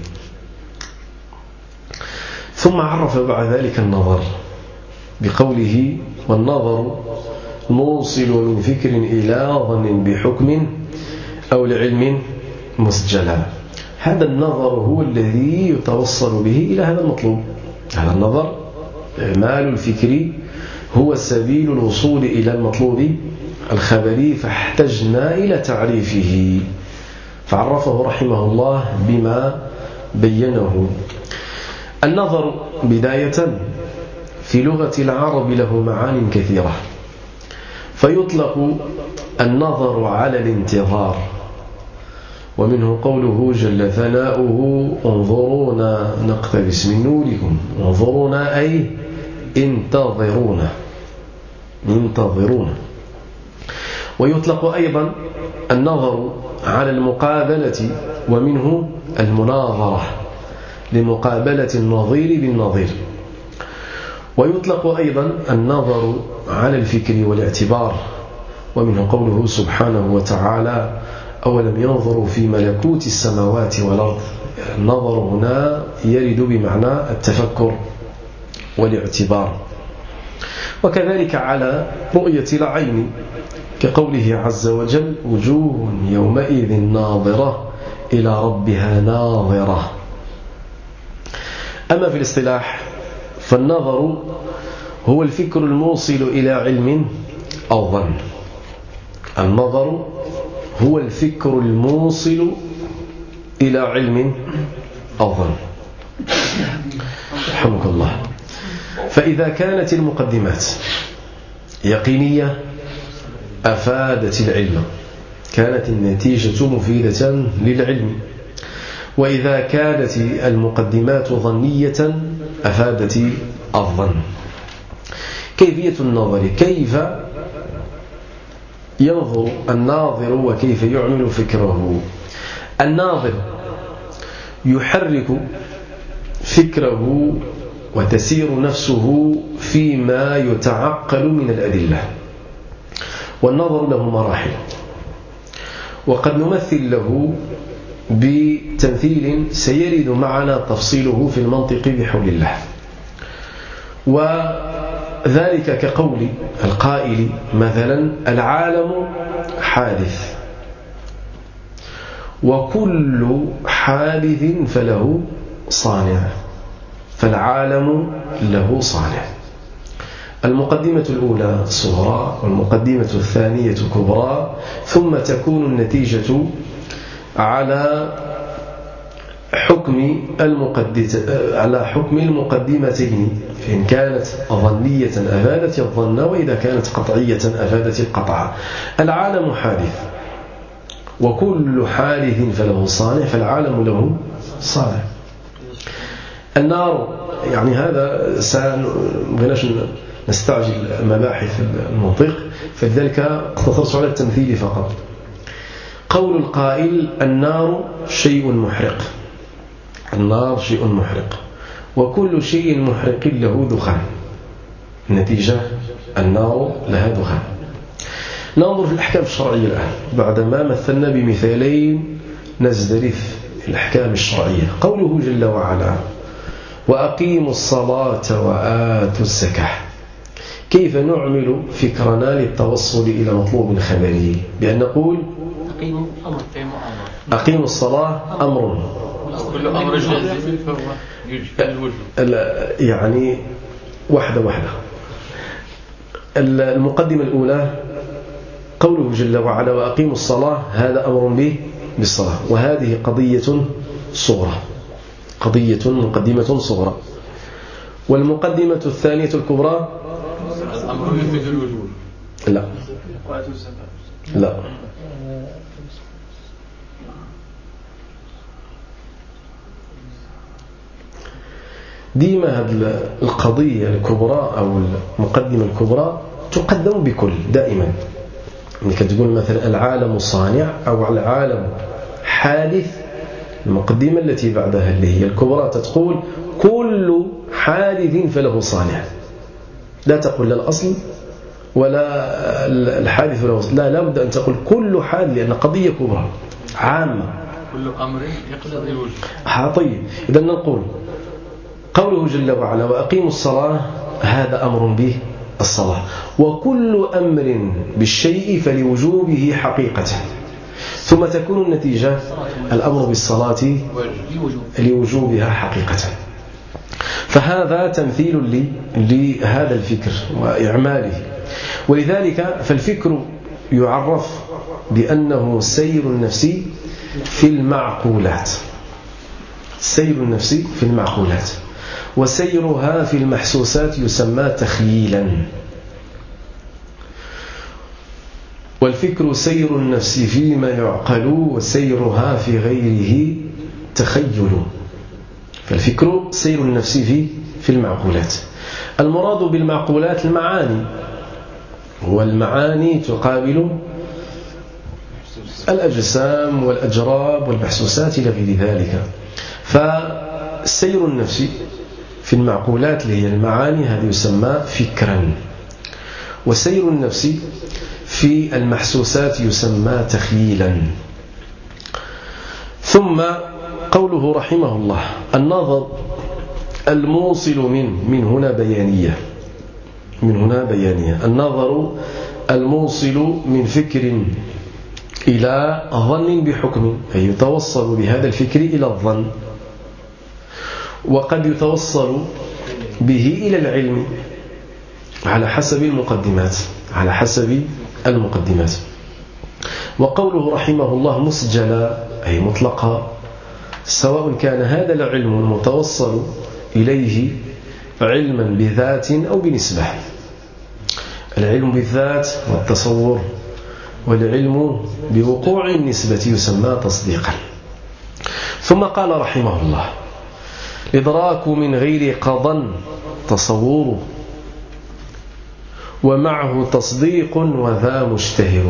ثم عرف بعد ذلك النظر بقوله والنظر موصل من فكر إلى ظن بحكم أو لعلم مسجلا. هذا النظر هو الذي يتوصل به إلى هذا المطلوب. هذا النظر إعمال الفكر هو سبيل الوصول إلى المطلوب الخبري، فاحتجنا إلى تعريفه فعرفه رحمه الله بما بينه. النظر بداية في لغة العرب له معان كثيرة، فيطلق النظر على الانتظار، ومنه قوله جل ثناؤه انظرونا نقتبس من نوركم. انظرونا أي انتظرونا انتظرونا. ويطلق أيضا النظر على المقابلة، ومنه المناظرة لمقابلة النظير بالنظير. ويطلق أيضا النظر على الفكر والاعتبار، ومنه قوله سبحانه وتعالى أولم ينظروا في ملكوت السماوات والأرض. النظر هنا يرد بمعنى التفكر والاعتبار. وكذلك على رؤية العين كقوله عز وجل وجوه يومئذ ناظرة إلى ربها ناظرة. أما في الاصطلاح فالنظر هو الفكر الموصل إلى علم أو ظن. النظر هو الفكر الموصل إلى علم أو ظن. رحمك الله. فإذا كانت المقدمات يقينية أفادت العلم، كانت النتيجة مفيدة للعلم. وإذا كانت المقدمات ظنية أفادت الظن. كيفية النظر، كيف ينظر الناظر وكيف يعمل فكره. الناظر يحرك فكره وتسير نفسه فيما يتعقل من الأدلة، والنظر له مراحل، وقد نمثل له بتمثيل سيرد معنا تفصيله في المنطق بحول الله. وذلك كقول القائل مثلا: العالم حادث، وكل حادث فله صانع، فالعالم له صانع. المقدمة الأولى صغرى والمقدمة الثانية كبرى، ثم تكون النتيجة على حكم على حكم المقدمتين، فإن كانت ظنية أفادت الظن، وإذا كانت قطعية أفادت القطع. العالم حادث، وكل حادث فله صانع، فالعالم له صانع. النار، يعني هذا سنغناش نستعجل مباحث المنطق، فلذلك اقتصرت على التمثيل فقط. قول القائل: النار شيء محرق، النار شيء محرق، وكل شيء محرق له دخان، النتيجة النار لها دخان. ننظر في الأحكام الشرعية الآن بعدما مثلنا بمثالين نزدرف في الأحكام الشرعية. قوله جل وعلا: وأقيموا الصلاة وآتوا الزكاة. كيف نعمل فكرنا للتوصل إلى مطلوب خبري؟ بأن نقول: أقيموا أمر، أقيموا الصلاة أمر، كل أمر جازم فهو يجب الوجوب، يعني واحدة واحدة. المقدمة الأولى قوله جل وعلا: وأقيموا الصلاة، هذا أمر به بالصلاة، وهذه قضية صغرى، قضية مقدمة صغرى. والمقدمة الثانية الكبرى: الأمر يفيد الوجوب. لا لا ديما هذه القضية الكبرى أو المقدمة الكبرى تقدم بكل دائما. إنك تقول مثلا العالم صانع أو العالم حادث، المقدمة التي بعدها اللي هي الكبرى تقول كل حادث فله صانع، لا تقول لا الأصل ولا الحادث ولا الأصل، لا لابد أن تقول كل حادث، لأن قضية كبرى عامة، كل أمر يقتضي الوجوب. طيب، إذا نقول قوله جل وعلا: وأقيموا الصلاة، هذا أمر به الصلاة، وكل أمر بالشيء فلوجوبه حقيقة، ثم تكون النتيجة الأمر بالصلاة لوجوبها حقيقة. فهذا تمثيل لهذا الفكر وإعماله. ولذلك فالفكر يعرف بأنه سير النفس في المعقولات، سير النفس في المعقولات، وسيرها في المحسوسات يسمى تخييلا. والفكر سير النفس فيما يعقل، وسيرها في غيره تخيل. فالفكر سير النفس في في المعقولات. المراد بالمعقولات المعاني، والمعاني تقابل الأجسام والأجراب والمحسوسات إلى غير ذلك. فسير النفس في المعقولات اللي هي المعاني هذا يسمى فكرا، وسير النفس في المحسوسات يسمى تخييلا. ثم قوله رحمه الله: النظر الموصل من من هنا بيانية، من هنا بيانية النظر الموصل من فكر إلى ظن بحكم، أي يتوصل بهذا الفكر إلى الظن، وقد يتوصل به إلى العلم على حسب المقدمات، على حسب المقدمات. وقوله رحمه الله مسجلا، أي مطلقا، سواء كان هذا العلم المتوصل إليه علما بذات أو بنسبة. العلم بالذات والتصور، والعلم بوقوع النسبة يسمى تصديقا. ثم قال رحمه الله: إدراك من غير قضى تصور، ومعه تصديق وذا مشتهر.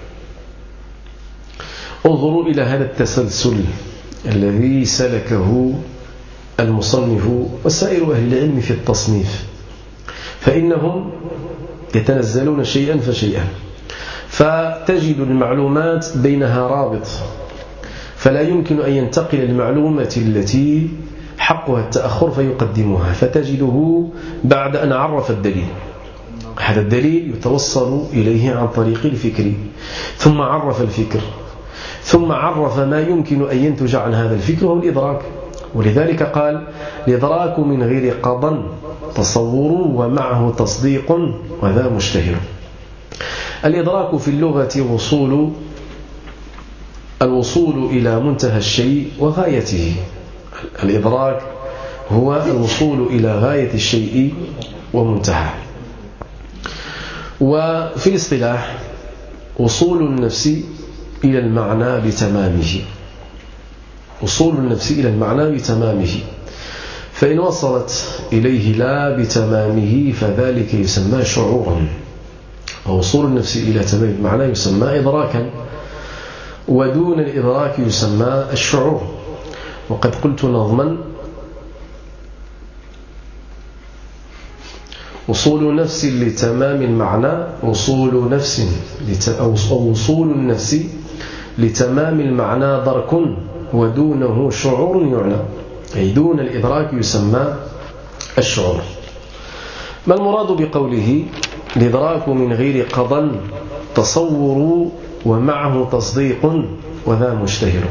انظروا إلى هذا التسلسل الذي سلكه المصنف وسائر أهل العلم في التصنيف، فإنهم يتنزلون شيئا فشيئا، فتجد المعلومات بينها رابط، فلا يمكن أن ينتقل المعلومة التي حقها التأخر فيقدمها، فتجده بعد أن عرف الدليل، هذا الدليل يتوصل إليه عن طريق الفكر، ثم عرف الفكر، ثم عرف ما يمكن أن ينتج عن هذا الفكر هو الإدراك. ولذلك قال: الإدراك من غير قضى تصور ومعه تصديق وذا مشتهر. الإدراك في اللغة وصول الوصول إلى منتهى الشيء وغايته. الإدراك هو الوصول إلى غاية الشيء ومنتهى. وفي الاصطلاح وصول النفس إلى المعنى بتمامه، وصول النفس إلى المعنى بتمامه، فإن وصلت إليه لا بتمامه فذلك يسمى شعورا. ووصول النفس إلى تمام المعنى يسمى إدراكا، ودون الإدراك يسمى الشعور. وقد قلت نظما: وصول نفس لتمام المعنى وصول نفس لت... أو وصول النفس لتمام المعنى درك ودونه شعور يعنى، أي دون الإدراك يسمى الشعور. ما المراد بقوله الإدراك من غير قضى تصور ومعه تصديق وذا مشتهر؟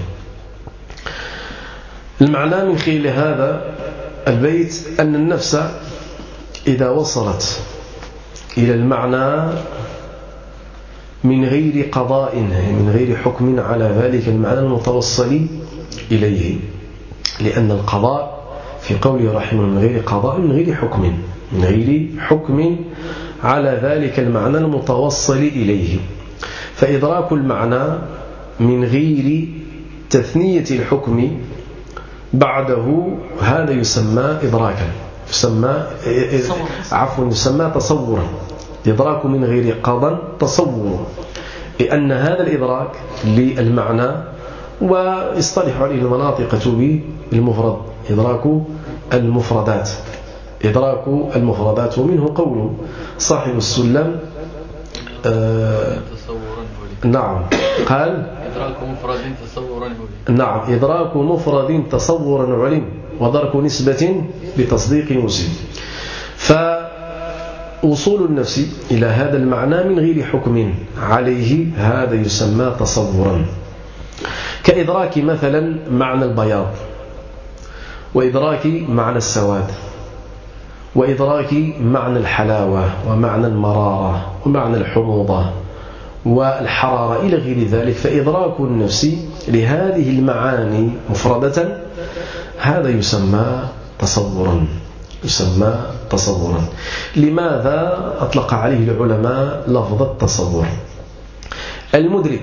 المعنى من خلال هذا البيت أن النفس إذا وصلت إلى المعنى من غير قضاء، من غير حكم على ذلك المعنى المتوصل إليه، لأن القضاء في قوله رحمه من غير قضاء من غير حكم، من غير حكم على ذلك المعنى المتوصل إليه. فإدراك المعنى من غير تثنية الحكم بعده هذا يسمى إدراكا، يسمى عفوا يسمى تصورا. إدراك من غير قضى تصور، لأن هذا الإدراك للمعنى ويصطلح عليه المناطق بالمفرد، إدراك المفردات، إدراك المفردات. ومنه قول صاحب السلم آه نعم قال إدراك مفرد تصورا علم. نعم إدراك مفرد تصورا علم ودرك نسبة بتصديق مسلم. فوصول النفس إلى هذا المعنى من غير حكم عليه هذا يسمى تصورا، كإدراك مثلا معنى البياض، وإدراك معنى السواد، وإدراك معنى الحلاوة ومعنى المرارة ومعنى الحموضة والحرارة إلى غير ذلك. فإدراك النفس لهذه المعاني مفردة هذا يسمى تصورا، يسمى تصورا. لماذا أطلق عليه العلماء لفظ التصور؟ المدرك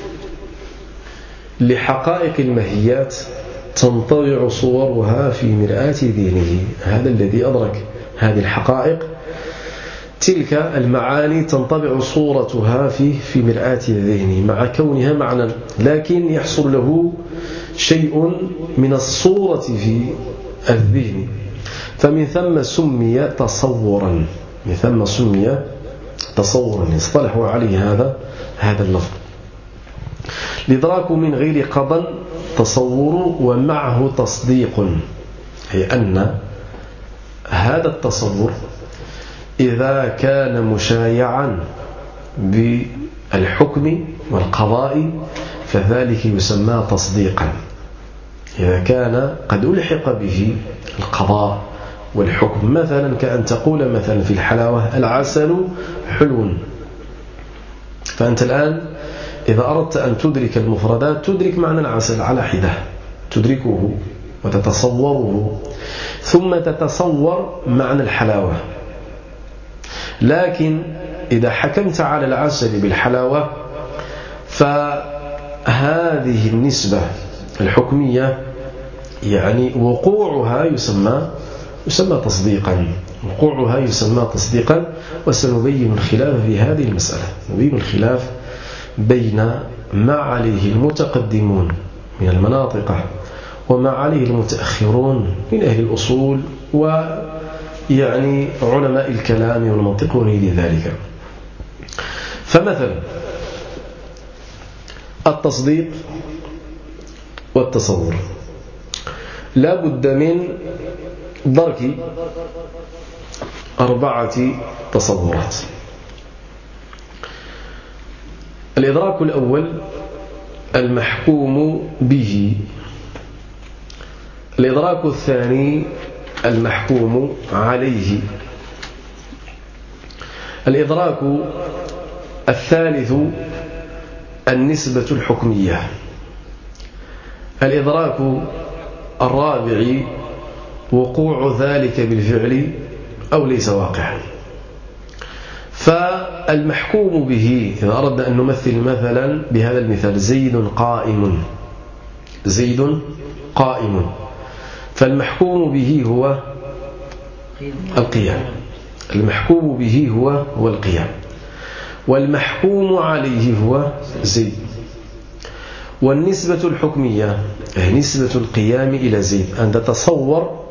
لحقائق الماهيات تنطبع صورها في مرآة ذهنه، هذا الذي أدرك هذه الحقائق، تلك المعاني تنطبع صورتها في في مرآة ذهنه مع كونها معنى، لكن يحصل له شيء من الصورة في الذهن، فمن ثم سمي تصورا، من ثم سمي تصورا، يصطلح عليه هذا هذا اللفظ. الإدراك من غير قضى تصور ومعه تصديق، أي أن هذا التصور إذا كان مشايعا بالحكم والقضاء فذلك يسمى تصديقا. إذا كان قد ألحق به القضاء والحكم، مثلا كأن تقول مثلا في الحلاوة العسل حلو، فأنت الآن إذا أردت أن تدرك المفردات تدرك معنى العسل على حدة، تدركه وتتصوره، ثم تتصور معنى الحلاوة. لكن إذا حكمت على العسل بالحلاوة فهذه النسبة الحكمية يعني وقوعها يسمى يسمى تصديقا، وقوعها يسمى تصديقا. وسنبين الخلاف في هذه المسألة، نبين الخلاف بين ما عليه المتقدمون من المناطق وما عليه المتأخرون من أهل الأصول ويعني علماء الكلام والمنطق وغير ذلك. فمثلا التصديق والتصور لا بد من درك أربعة تصورات. الإدراك الأول المحكوم به، الإدراك الثاني المحكوم عليه، الإدراك الثالث النسبة الحكمية، الإدراك الرابع وقوع ذلك بالفعل أو ليس واقعا. فالمحكوم به إذا أردنا أن نمثل مثلا بهذا المثال زيد قائم، زيد قائم، فالمحكوم به هو القيام، المحكوم به هو هو القيام، والمحكوم عليه هو زيد. والنسبة الحكمية هي نسبة القيام إلى زيد، أن تتصور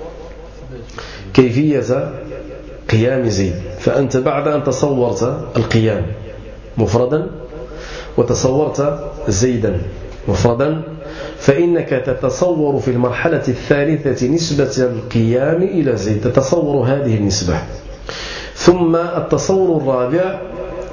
كيفية قيام زيد. فأنت بعد أن تصورت القيام مفردا وتصورت زيدا مفردا، فإنك تتصور في المرحلة الثالثة نسبة القيام إلى زيد، تتصور هذه النسبة. ثم التصور الرابع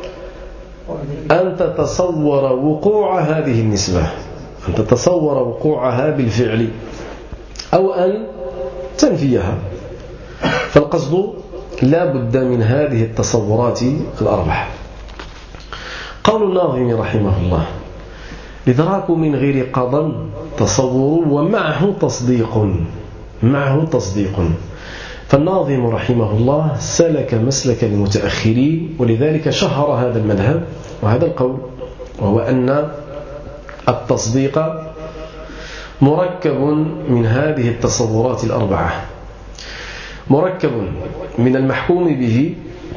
أن تتصور وقوع هذه النسبة، أن تتصور وقوعها بالفعل أو أن تنفيها. فالقصد لا بد من هذه التصورات الأربعة. قول الناظم رحمه الله: الإدراك من غير قضى تصور ومعه تصديق، معه تصديق. فالناظم رحمه الله سلك مسلك المتأخرين، ولذلك شهر هذا المذهب وهذا القول، وهو أن التصديق مركب من هذه التصورات الأربعة، مركب من المحكوم به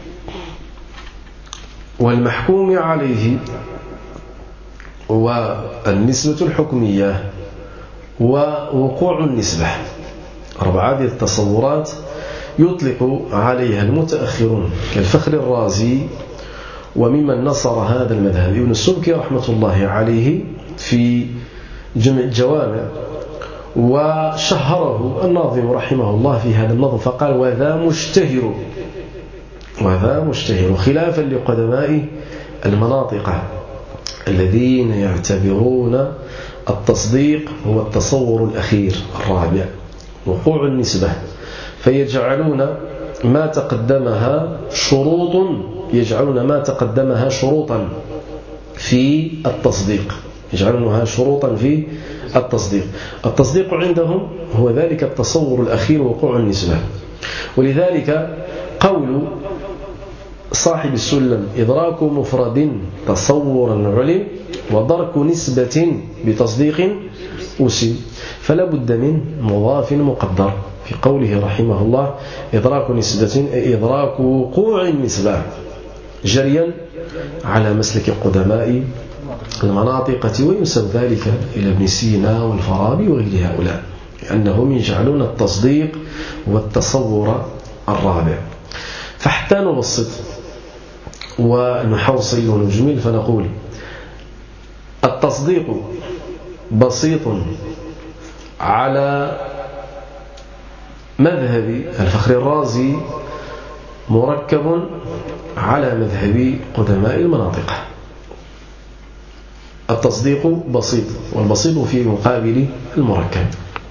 والمحكوم عليه والنسبة الحكمية ووقوع النسبة. أربعة هذه التصورات يطلق عليها المتأخرون كالفخر الرازي، وممن نصر هذا المذهب ابن السبكي رحمة الله عليه في جمع الجوامع، وشهره الناظم رحمه الله في هذا النظم فقال: وذا مشتهر، وذا مشتهر، خلافا لقدماء المناطق الذين يعتبرون التصديق هو التصور الأخير الرابع، وقوع النسبة، فيجعلون ما تقدمها شروط، يجعلون ما تقدمها شروطا في التصديق، يجعلونها شروطا في التصديق. التصديق عندهم هو ذلك التصور الأخير وقوع النسبة. ولذلك قول صاحب السلم: إدراك مفرد تصورا علم ودرك نسبة بتصديق أسي. فلا بد من مضاف مقدر في قوله رحمه الله: إدراك نسبة، إدراك وقوع النسبة، جريا على مسلك قدماء المناطقة، وينسب ذلك إلى ابن سينا والفارابي وغير هؤلاء، لأنهم يجعلون التصديق والتصور الرابع. فحتى نبسط ونحوصل ونجمل فنقول: التصديق بسيط على مذهب الفخر الرازي، مركب على مذهب قدماء المناطق. التصديق بسيط، والبسيط في مقابل المركب.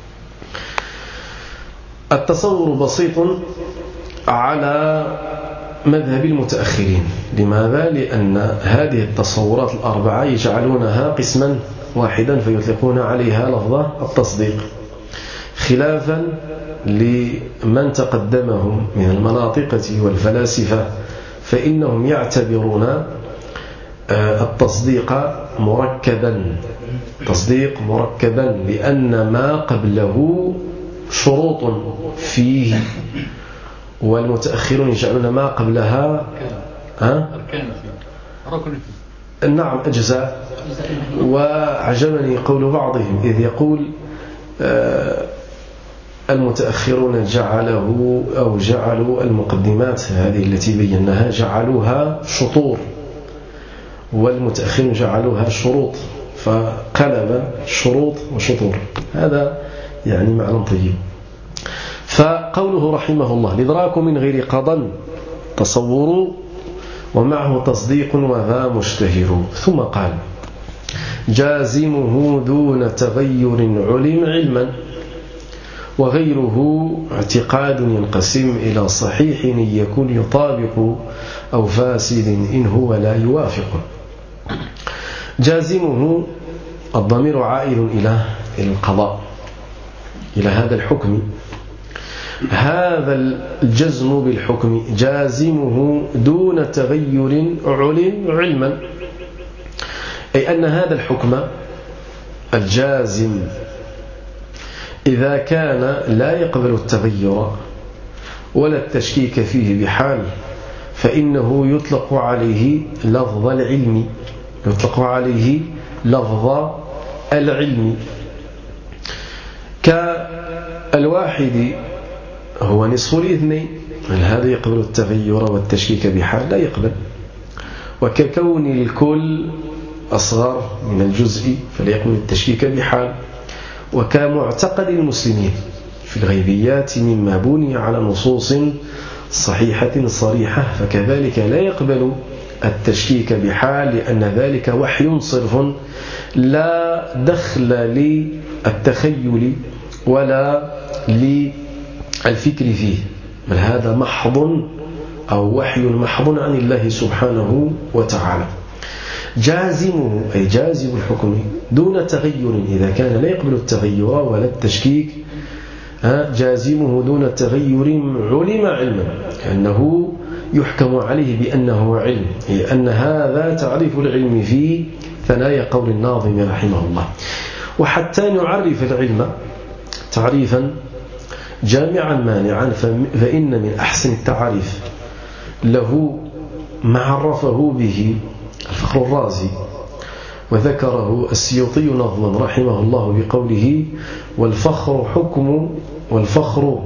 التصور بسيط على مذهب المتأخرين. لماذا؟ لأن هذه التصورات الأربعة يجعلونها قسما واحدا فيطلقون عليها لفظ التصديق، خلافا لمن تقدمهم من المناطقة والفلاسفة، فإنهم يعتبرون التصديق مركبا، تصديق مركبا، لأن ما قبله شروط فيه، والمتأخرون يجعلون ما قبلها أركان ركن. نعم أجزاء. وعجبني قول بعضهم إذ يقول المتأخرون جعله أو جعلوا المقدمات هذه التي بيناها جعلوها شطور، والمتأخرون جعلوها شروط، فقلب شروط وشطور. هذا يعني معنى طيب. فقوله رحمه الله الإدراك من غير قضى تصور ومعه تصديق وذا مشتهر. ثم قال جازمه دون تغير علم علما، وغيره اعتقاد ينقسم إلى صحيح إن يكون يطابق أو فاسد إن هو لا يوافق. جازمه الضمير عائد إلى القضاء، إلى هذا الحكم. هذا الجزم بالحكم جازمه دون تغير علم علما، أي أن هذا الحكم الجازم إذا كان لا يقبل التغير ولا التشكيك فيه بحال فإنه يطلق عليه لفظ العلم، يطلق عليه لفظ العلم. كالواحد هو نصف الاثنين، هل هذا يقبل التغير والتشكيك بحال؟ لا يقبل. وككون الكل أصغر من الجزء فلا يقبل التشكيك بحال. وكمعتقد المسلمين في الغيبيات مما بني على نصوص صحيحة صريحة فكذلك لا يقبل التشكيك بحال، لأن ذلك وحي صرف لا دخل للتخيل ولا للفكر فيه، بل هذا محض أو وحي محض عن الله سبحانه وتعالى. جازمه أي جازم الحكم دون تغير إذا كان لا يقبل التغير ولا التشكيك. جازمه دون تغير علم علما، كأنه يحكم عليه بأنه علم، أي أن هذا تعريف العلم في ثنايا قول الناظم رحمه الله. وحتى نعرف العلم تعريفا جامعا مانعا فإن من أحسن التعريف له ما عرفه به الفخر الرازي، وذكره السيوطي نظما رحمه الله بقوله والفخر حكم والفخر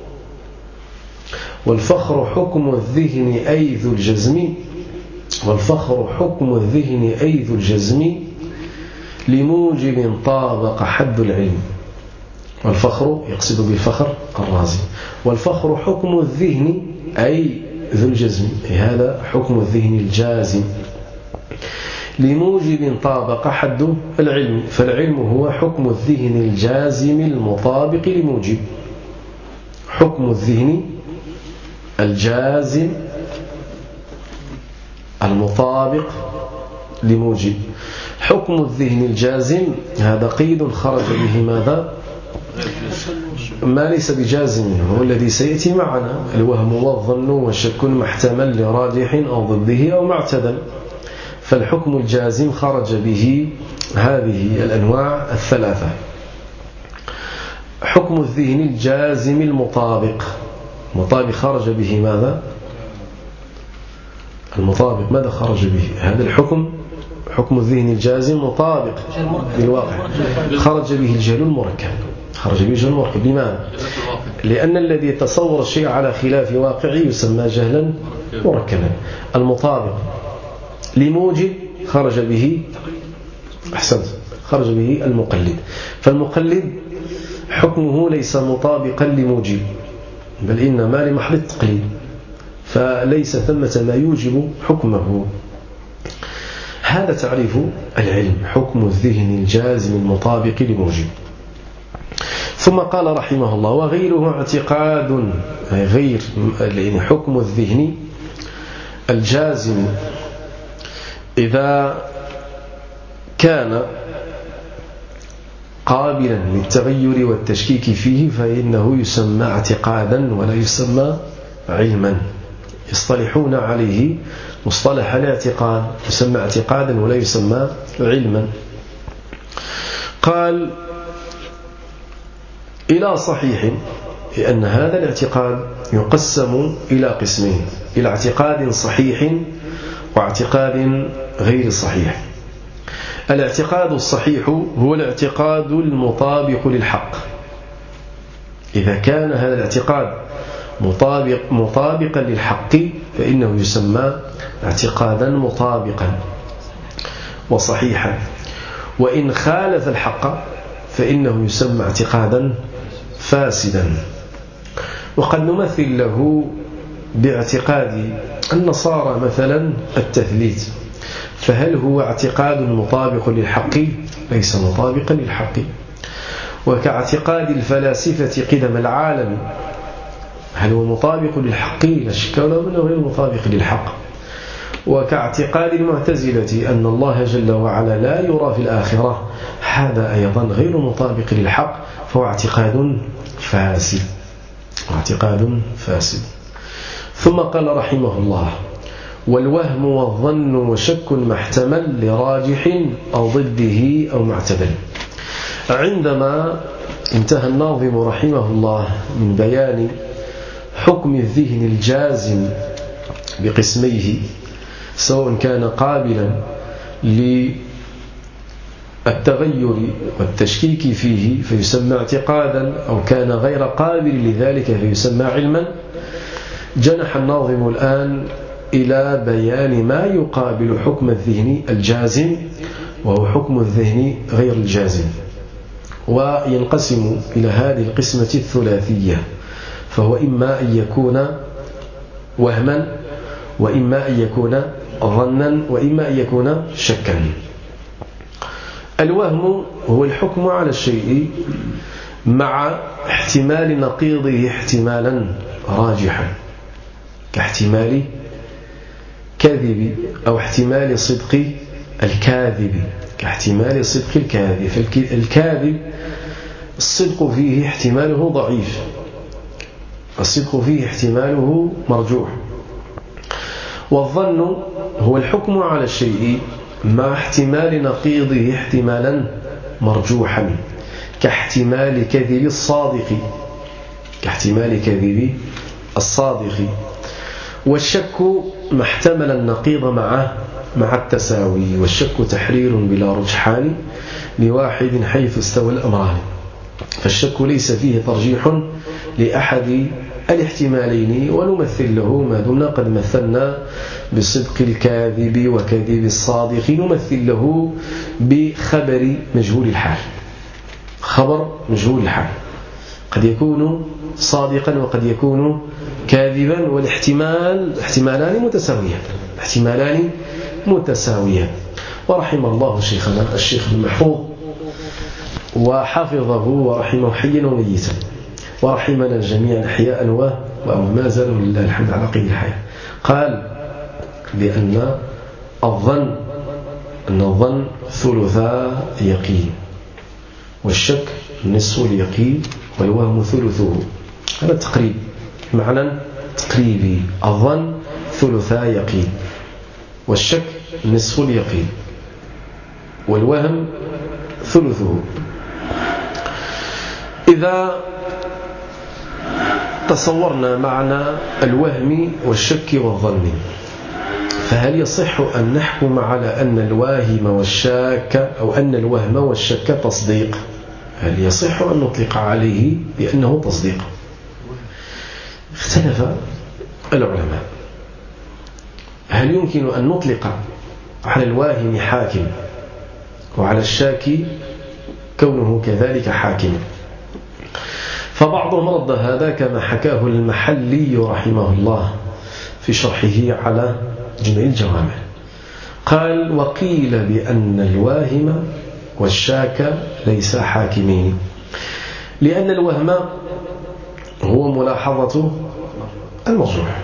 والفخر حكم الذهن أي ذو الجزم والفخر حكم الذهن أي ذو الجزم لموجب طابق حد العلم. والفخر يقصد بالفخر الرازي. والفخر حكم الذهن أي ذو الجزم، هذا حكم الذهن الجازم لموجب طابق حد العلم، فالعلم هو حكم الذهن الجازم المطابق لموجب. حكم الذهن الجازم المطابق لموجب. حكم الذهن الجازم هذا قيد خرج به ماذا؟ ما ليس بجازم، هو الذي سيأتي معنا، الوهم والظن والشك محتمل لراجح أو ضده أو معتدل. فالحكم الجازم خرج به هذه الأنواع الثلاثة. حكم الذهن الجازم المطابق، مطابق خرج به ماذا؟ المطابق ماذا خرج به؟ هذا الحكم حكم الذهن الجازم مطابق للواقع، خرج به الجهل المركب، خرج به الجهل المركب. لماذا؟ لأن الذي يتصور الشيء على خلاف واقعه يسمى جهلا مركبا. المطابق لموجب خرج به أحسنت خرج به المقلد. فالمقلد حكمه ليس مطابقا لموجب، بل إنما لمحض التقليد، فليس ثمة ما يوجب حكمه. هذا تعريف العلم، حكم الذهن الجازم المطابق لموجب. ثم قال رحمه الله وغيره اعتقاد، غير يعني حكم الذهن الجازم إذا كان قابلا للتغير والتشكيك فيه فإنه يسمى اعتقادا ولا يسمى علما. يصطلحون عليه مصطلح الاعتقاد، يسمى اعتقادا ولا يسمى علما. قال إلى صحيح، لأن هذا الاعتقاد يقسم إلى قسمين: إلى اعتقاد صحيح واعتقاد غير صحيح. الاعتقاد الصحيح هو الاعتقاد المطابق للحق. إذا كان هذا الاعتقاد مطابق مطابقا للحق فإنه يسمى اعتقادا مطابقا وصحيحا، وإن خالف الحق فإنه يسمى اعتقادا فاسدا. وقد نمثل له باعتقاد النصارى مثلا التثليث، فهل هو اعتقاد مطابق للحق؟ ليس مطابقا للحق. وكاعتقاد الفلاسفة قدم العالم، هل هو مطابق للحق؟ لا شك ولا أنه غير مطابق للحق. وكاعتقاد المعتزلة أن الله جل وعلا لا يرى في الآخرة، هذا أيضا غير مطابق للحق، فهو اعتقاد فاسد اعتقاد فاسد. ثم قال رحمه الله: والوهم والظن وشك ما احتمل لراجح أو ضده أو معتدل. عندما انتهى الناظم رحمه الله من بيان حكم الذهن الجازم بقسميه، سواء كان قابلا للتغير والتشكيك فيه فيسمى اعتقادا، أو كان غير قابل لذلك فيسمى علما، جنح الناظم الآن إلى بيان ما يقابل حكم الذهن الجازم، وهو حكم الذهن غير الجازم. وينقسم إلى هذه القسمة الثلاثية، فهو إما أن يكون وهما، وإما أن يكون ظنا، وإما أن يكون شكا. الوهم هو الحكم على الشيء مع احتمال نقيضه احتمالا راجحا، كاحتمال كذب أو احتمال صدق الكاذب، كاحتمال صدق الكاذب. فالكاذب الصدق فيه احتماله ضعيف، الصدق فيه احتماله مرجوح. والظن هو الحكم على الشيء مع احتمال نقيضه احتمالا مرجوحا، كاحتمال كذب الصادق كاحتمال كذب الصادق. والشك ما احتمل النقيض معه مع التساوي، والشك تحرير بلا رجحان لواحد حيث استوى الأمران. فالشك ليس فيه ترجيح لأحد الاحتمالين، ونمثل له ما دمنا قد مثلنا بصدق الكاذب وكذب الصادق، نمثل له بخبر مجهول الحال. خبر مجهول الحال قد يكون صادقا وقد يكون كاذبا، والاحتمال احتمالان متساويان احتمالان متساويان. ورحم الله شيخنا الشيخ المحفوظ وحفظه ورحمه حيا وميتا، ورحمنا جميعا أحياء وما زالوا لله الحمد على قيد الحياة. قال بأن الظن أن الظن ثلثا يقين، والشك نصف اليقين، والوهم ثلثه. هذا تقريب، معنى تقريبي. الظن ثلثا يقين، والشك نصف اليقين، والوهم ثلثه. إذا تصورنا معنى الوهم والشك والظن، فهل يصح أن نحكم على أن الواهم والشاك أو أن الوهم والشك تصديق؟ هل يصح أن نطلق عليه بأنه تصديق؟ اختلف العلماء. هل يمكن أن نطلق على الواهم حاكم وعلى الشاك كونه كذلك حاكم؟ فبعضهم رد هذا كما حكاه المحلي رحمه الله في شرحه على جمع الجوامع. قال: وقيل بأن الواهم والشاك ليس حاكمين، لأن الوهم هو ملاحظة المرجوح،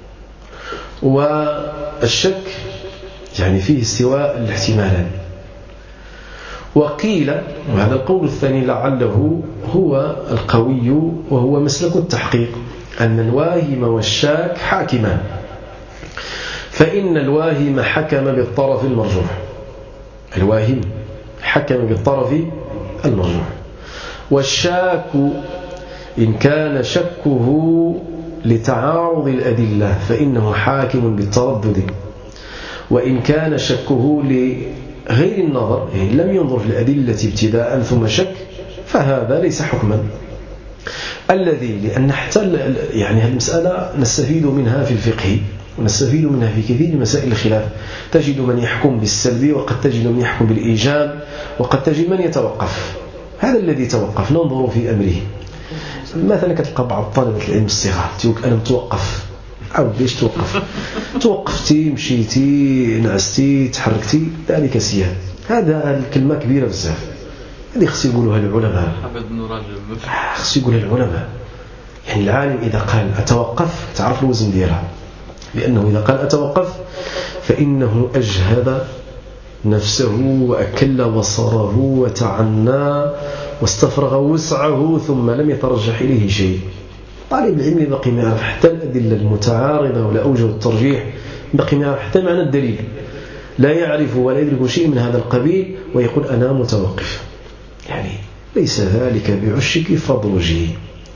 والشك يعني فيه استواء الاحتمالان. وقيل، وهذا القول الثاني لعله هو القوي وهو مسلك التحقيق، أن الواهم والشاك حاكمان، فإن الواهم حكم بالطرف المرجوح الواهم حكم بالطرف المرجوح والشاك إن كان شكه لتعارض الأدلة فإنه حاكم بالتردد، وإن كان شكه لغير النظر يعني لم ينظر في الأدلة ابتداء ثم شك فهذا ليس حكما. الذي لأن حتى يعني هذه المسألة نستفيد منها في الفقه ونستفيد منها في كثير من مسائل الخلاف. تجد من يحكم بالسلب وقد تجد من يحكم بالإيجاب وقد تجد من يتوقف. هذا الذي توقف ننظر في أمره. مثلا كتلقى بعض طلبة العلم الصغار تقول أنا متوقف. عاود ليش توقف؟ توقفتي مشيتي نعستي تحركتي ذلك سيان. هذا الكلمة كبيرة بزاف، هذه خص يقولوها العلماء، خص يقولها العلماء. يعني العالم إذا قال أتوقف تعرف الوزن ديالها، لأنه إذا قال أتوقف فإنه أجهد نفسه وأكل بصره وتعنى واستفرغ وسعه ثم لم يترجح إليه شيء. طالب العلم بقي ما يعرف حتى الأدلة المتعارضة ولا أوجه الترجيح، بقي ما يعرف حتى معنى الدليل، لا يعرف ولا يدرك شيء من هذا القبيل ويقول أنا متوقف. يعني ليس ذلك بعشك فضرجي.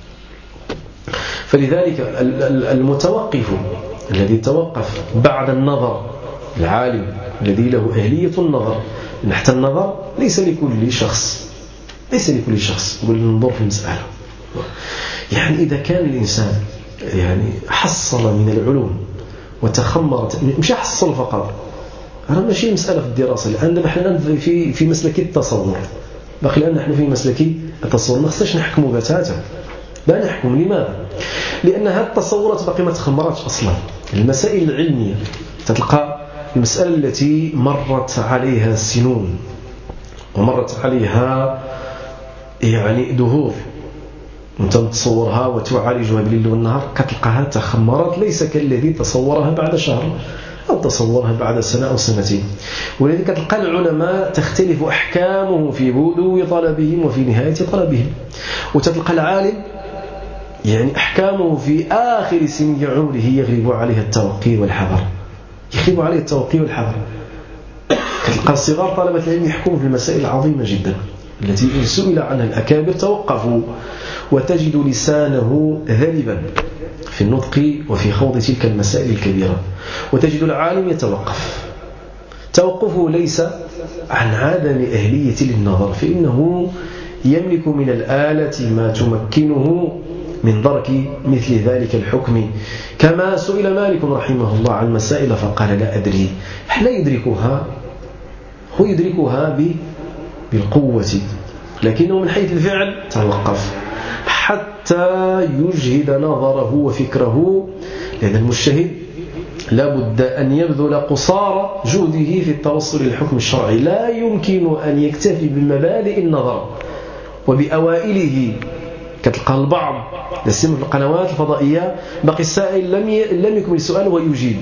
فلذلك المتوقف الذي توقف بعد النظر، العالم الذي له أهلية النظر، حتى النظر ليس لكل شخص، ليس لكل شخص نقول ننظر في المسألة. يعني إذا كان الإنسان يعني حصل من العلوم وتخمرت، مش حصل فقط، هذا ماشي مسألة في الدراسة. الآن دابا حنا في في مسلك التصور، باقي الآن نحن في مسلك التصور، ما خصناش نحكموا بتاتا، لا نحكم. لماذا؟ لأن هذه التصورات باقي ما تخمرتش أصلا. المسائل العلمية تلقى المسألة التي مرت عليها سنون ومرت عليها يعني دهور، أنت تصورها وتعالجها بالليل والنهار كتلقاها تخمرت، ليس كالذي تصورها بعد شهر أو تصورها بعد سنة أو سنتين. ولذلك تلقى العلماء تختلف أحكامه في بدو طلبهم وفي نهاية طلبهم، وتلقى العالم يعني أحكامه في آخر سن عمره يغلب عليها التوقي والحذر، يغلب عليه التوقي والحذر. تلقى صغار طلبة العلم يحكموا في المسائل العظيمة جدا التي إن سئل عنها الأكابر توقفوا، وتجد لسانه ذلبا في النطق وفي خوض تلك المسائل الكبيرة. وتجد العالم يتوقف، توقفه ليس عن عدم أهلية للنظر، فإنه يملك من الآلة ما تمكنه من درك مثل ذلك الحكم. كما سئل مالك رحمه الله عن مسائل فقال لا أدري، لا يدركها، هو يدركها بالقوة، لكنه من حيث الفعل توقف حتى يجهد نظره وفكره. لأن المجتهد لابد أن يبذل قصارى جهده في التوصل للحكم الشرعي، لا يمكن أن يكتفي بمبادئ النظر وبأوائله. كتلقى البعض يسمى في القنوات الفضائية باقي السائل لم لم يكمل السؤال ويجيب.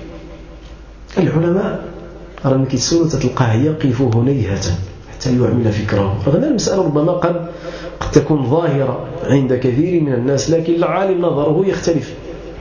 العلماء راهم كيتسولوا تلقاه يقف هنيهة حتى يعمل فكره. فهذه المسألة ربما قد قد تكون ظاهرة عند كثير من الناس، لكن العالم نظره يختلف،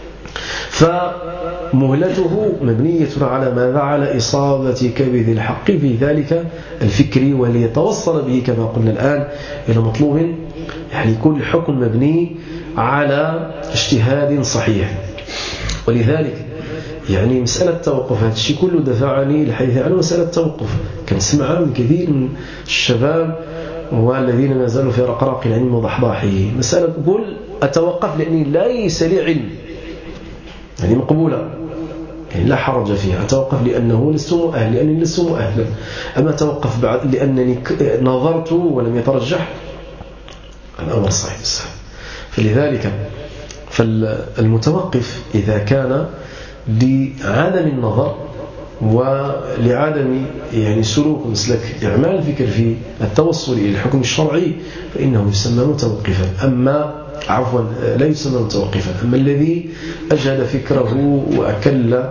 فمهلته مبنية على ماذا؟ على إصابة كبد الحق في ذلك الفكر، وليتوصل به كما قلنا الآن إلى مطلوب يعني كل حكم مبني على اجتهاد صحيح. ولذلك يعني مسألة التوقف هذا الشيء كله دفعني لحيث عنه مسألة التوقف. كنسمعها من كثير من الشباب والذين ما زالوا في رقراق العلم وضحضاحه، مسألة قل أتوقف لأني ليس لي علم، يعني مقبولة، يعني لا حرج فيها. أتوقف لأنه لست مؤهل، لأنني لست مؤهلا. أما أتوقف بعد لأنني نظرت ولم يترجح، الأمر صحيح الصحيح. فلذلك فالمتوقف إذا كان لعدم النظر ولعدم يعني سلوك مسلك إعمال الفكر في التوصل إلى الحكم الشرعي فإنه يسمى متوقفا. أما عفوا لا يسمى متوقفا. أما الذي أجهد فكره وأكل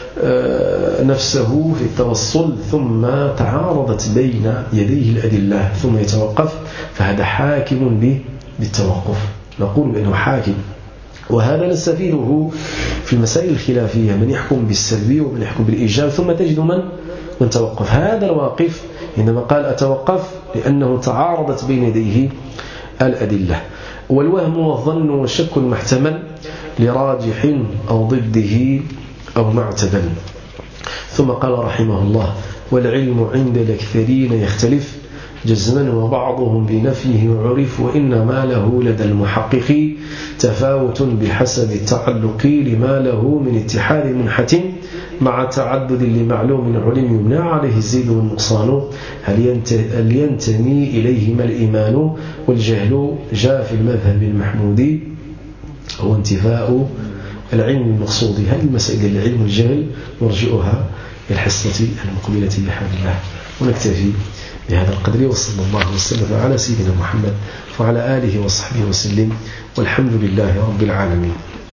نفسه في التوصل ثم تعارضت بين يديه الأدلة ثم يتوقف، فهذا حاكم بالتوقف، نقول بأنه حاكم. وهذا نستفيده في المسائل الخلافية، من يحكم بالسلبي ومن يحكم بالإيجاب، ثم تجد من من توقف. هذا الواقف عندما قال أتوقف لأنه تعارضت بين يديه الأدلة. والوهم والظن والشك المحتمل لراجح أو ضده أو معتدل. ثم قال رحمه الله: والعلم عند الأكثرين يختلف جزما وبعضهم بنفيه عرف، وإنما له لدى المحقق تفاوت بحسب التعلق لما له من اتحاد منحتم مع تعدد لمعلوم علم يمنع عليه الزيد والنقصان، هل ينتمي إليهما الإيمان والجهل. جاء في المذهب المحمودي هو انتفاء العلم المقصود. هذه المسائل العلم والجهل نرجئها في الحصة المقبلة بحول الله. ونكتفي بهذا القدر، وصلى الله وسلم على سيدنا محمد وعلى آله وصحبه وسلم، والحمد لله رب العالمين.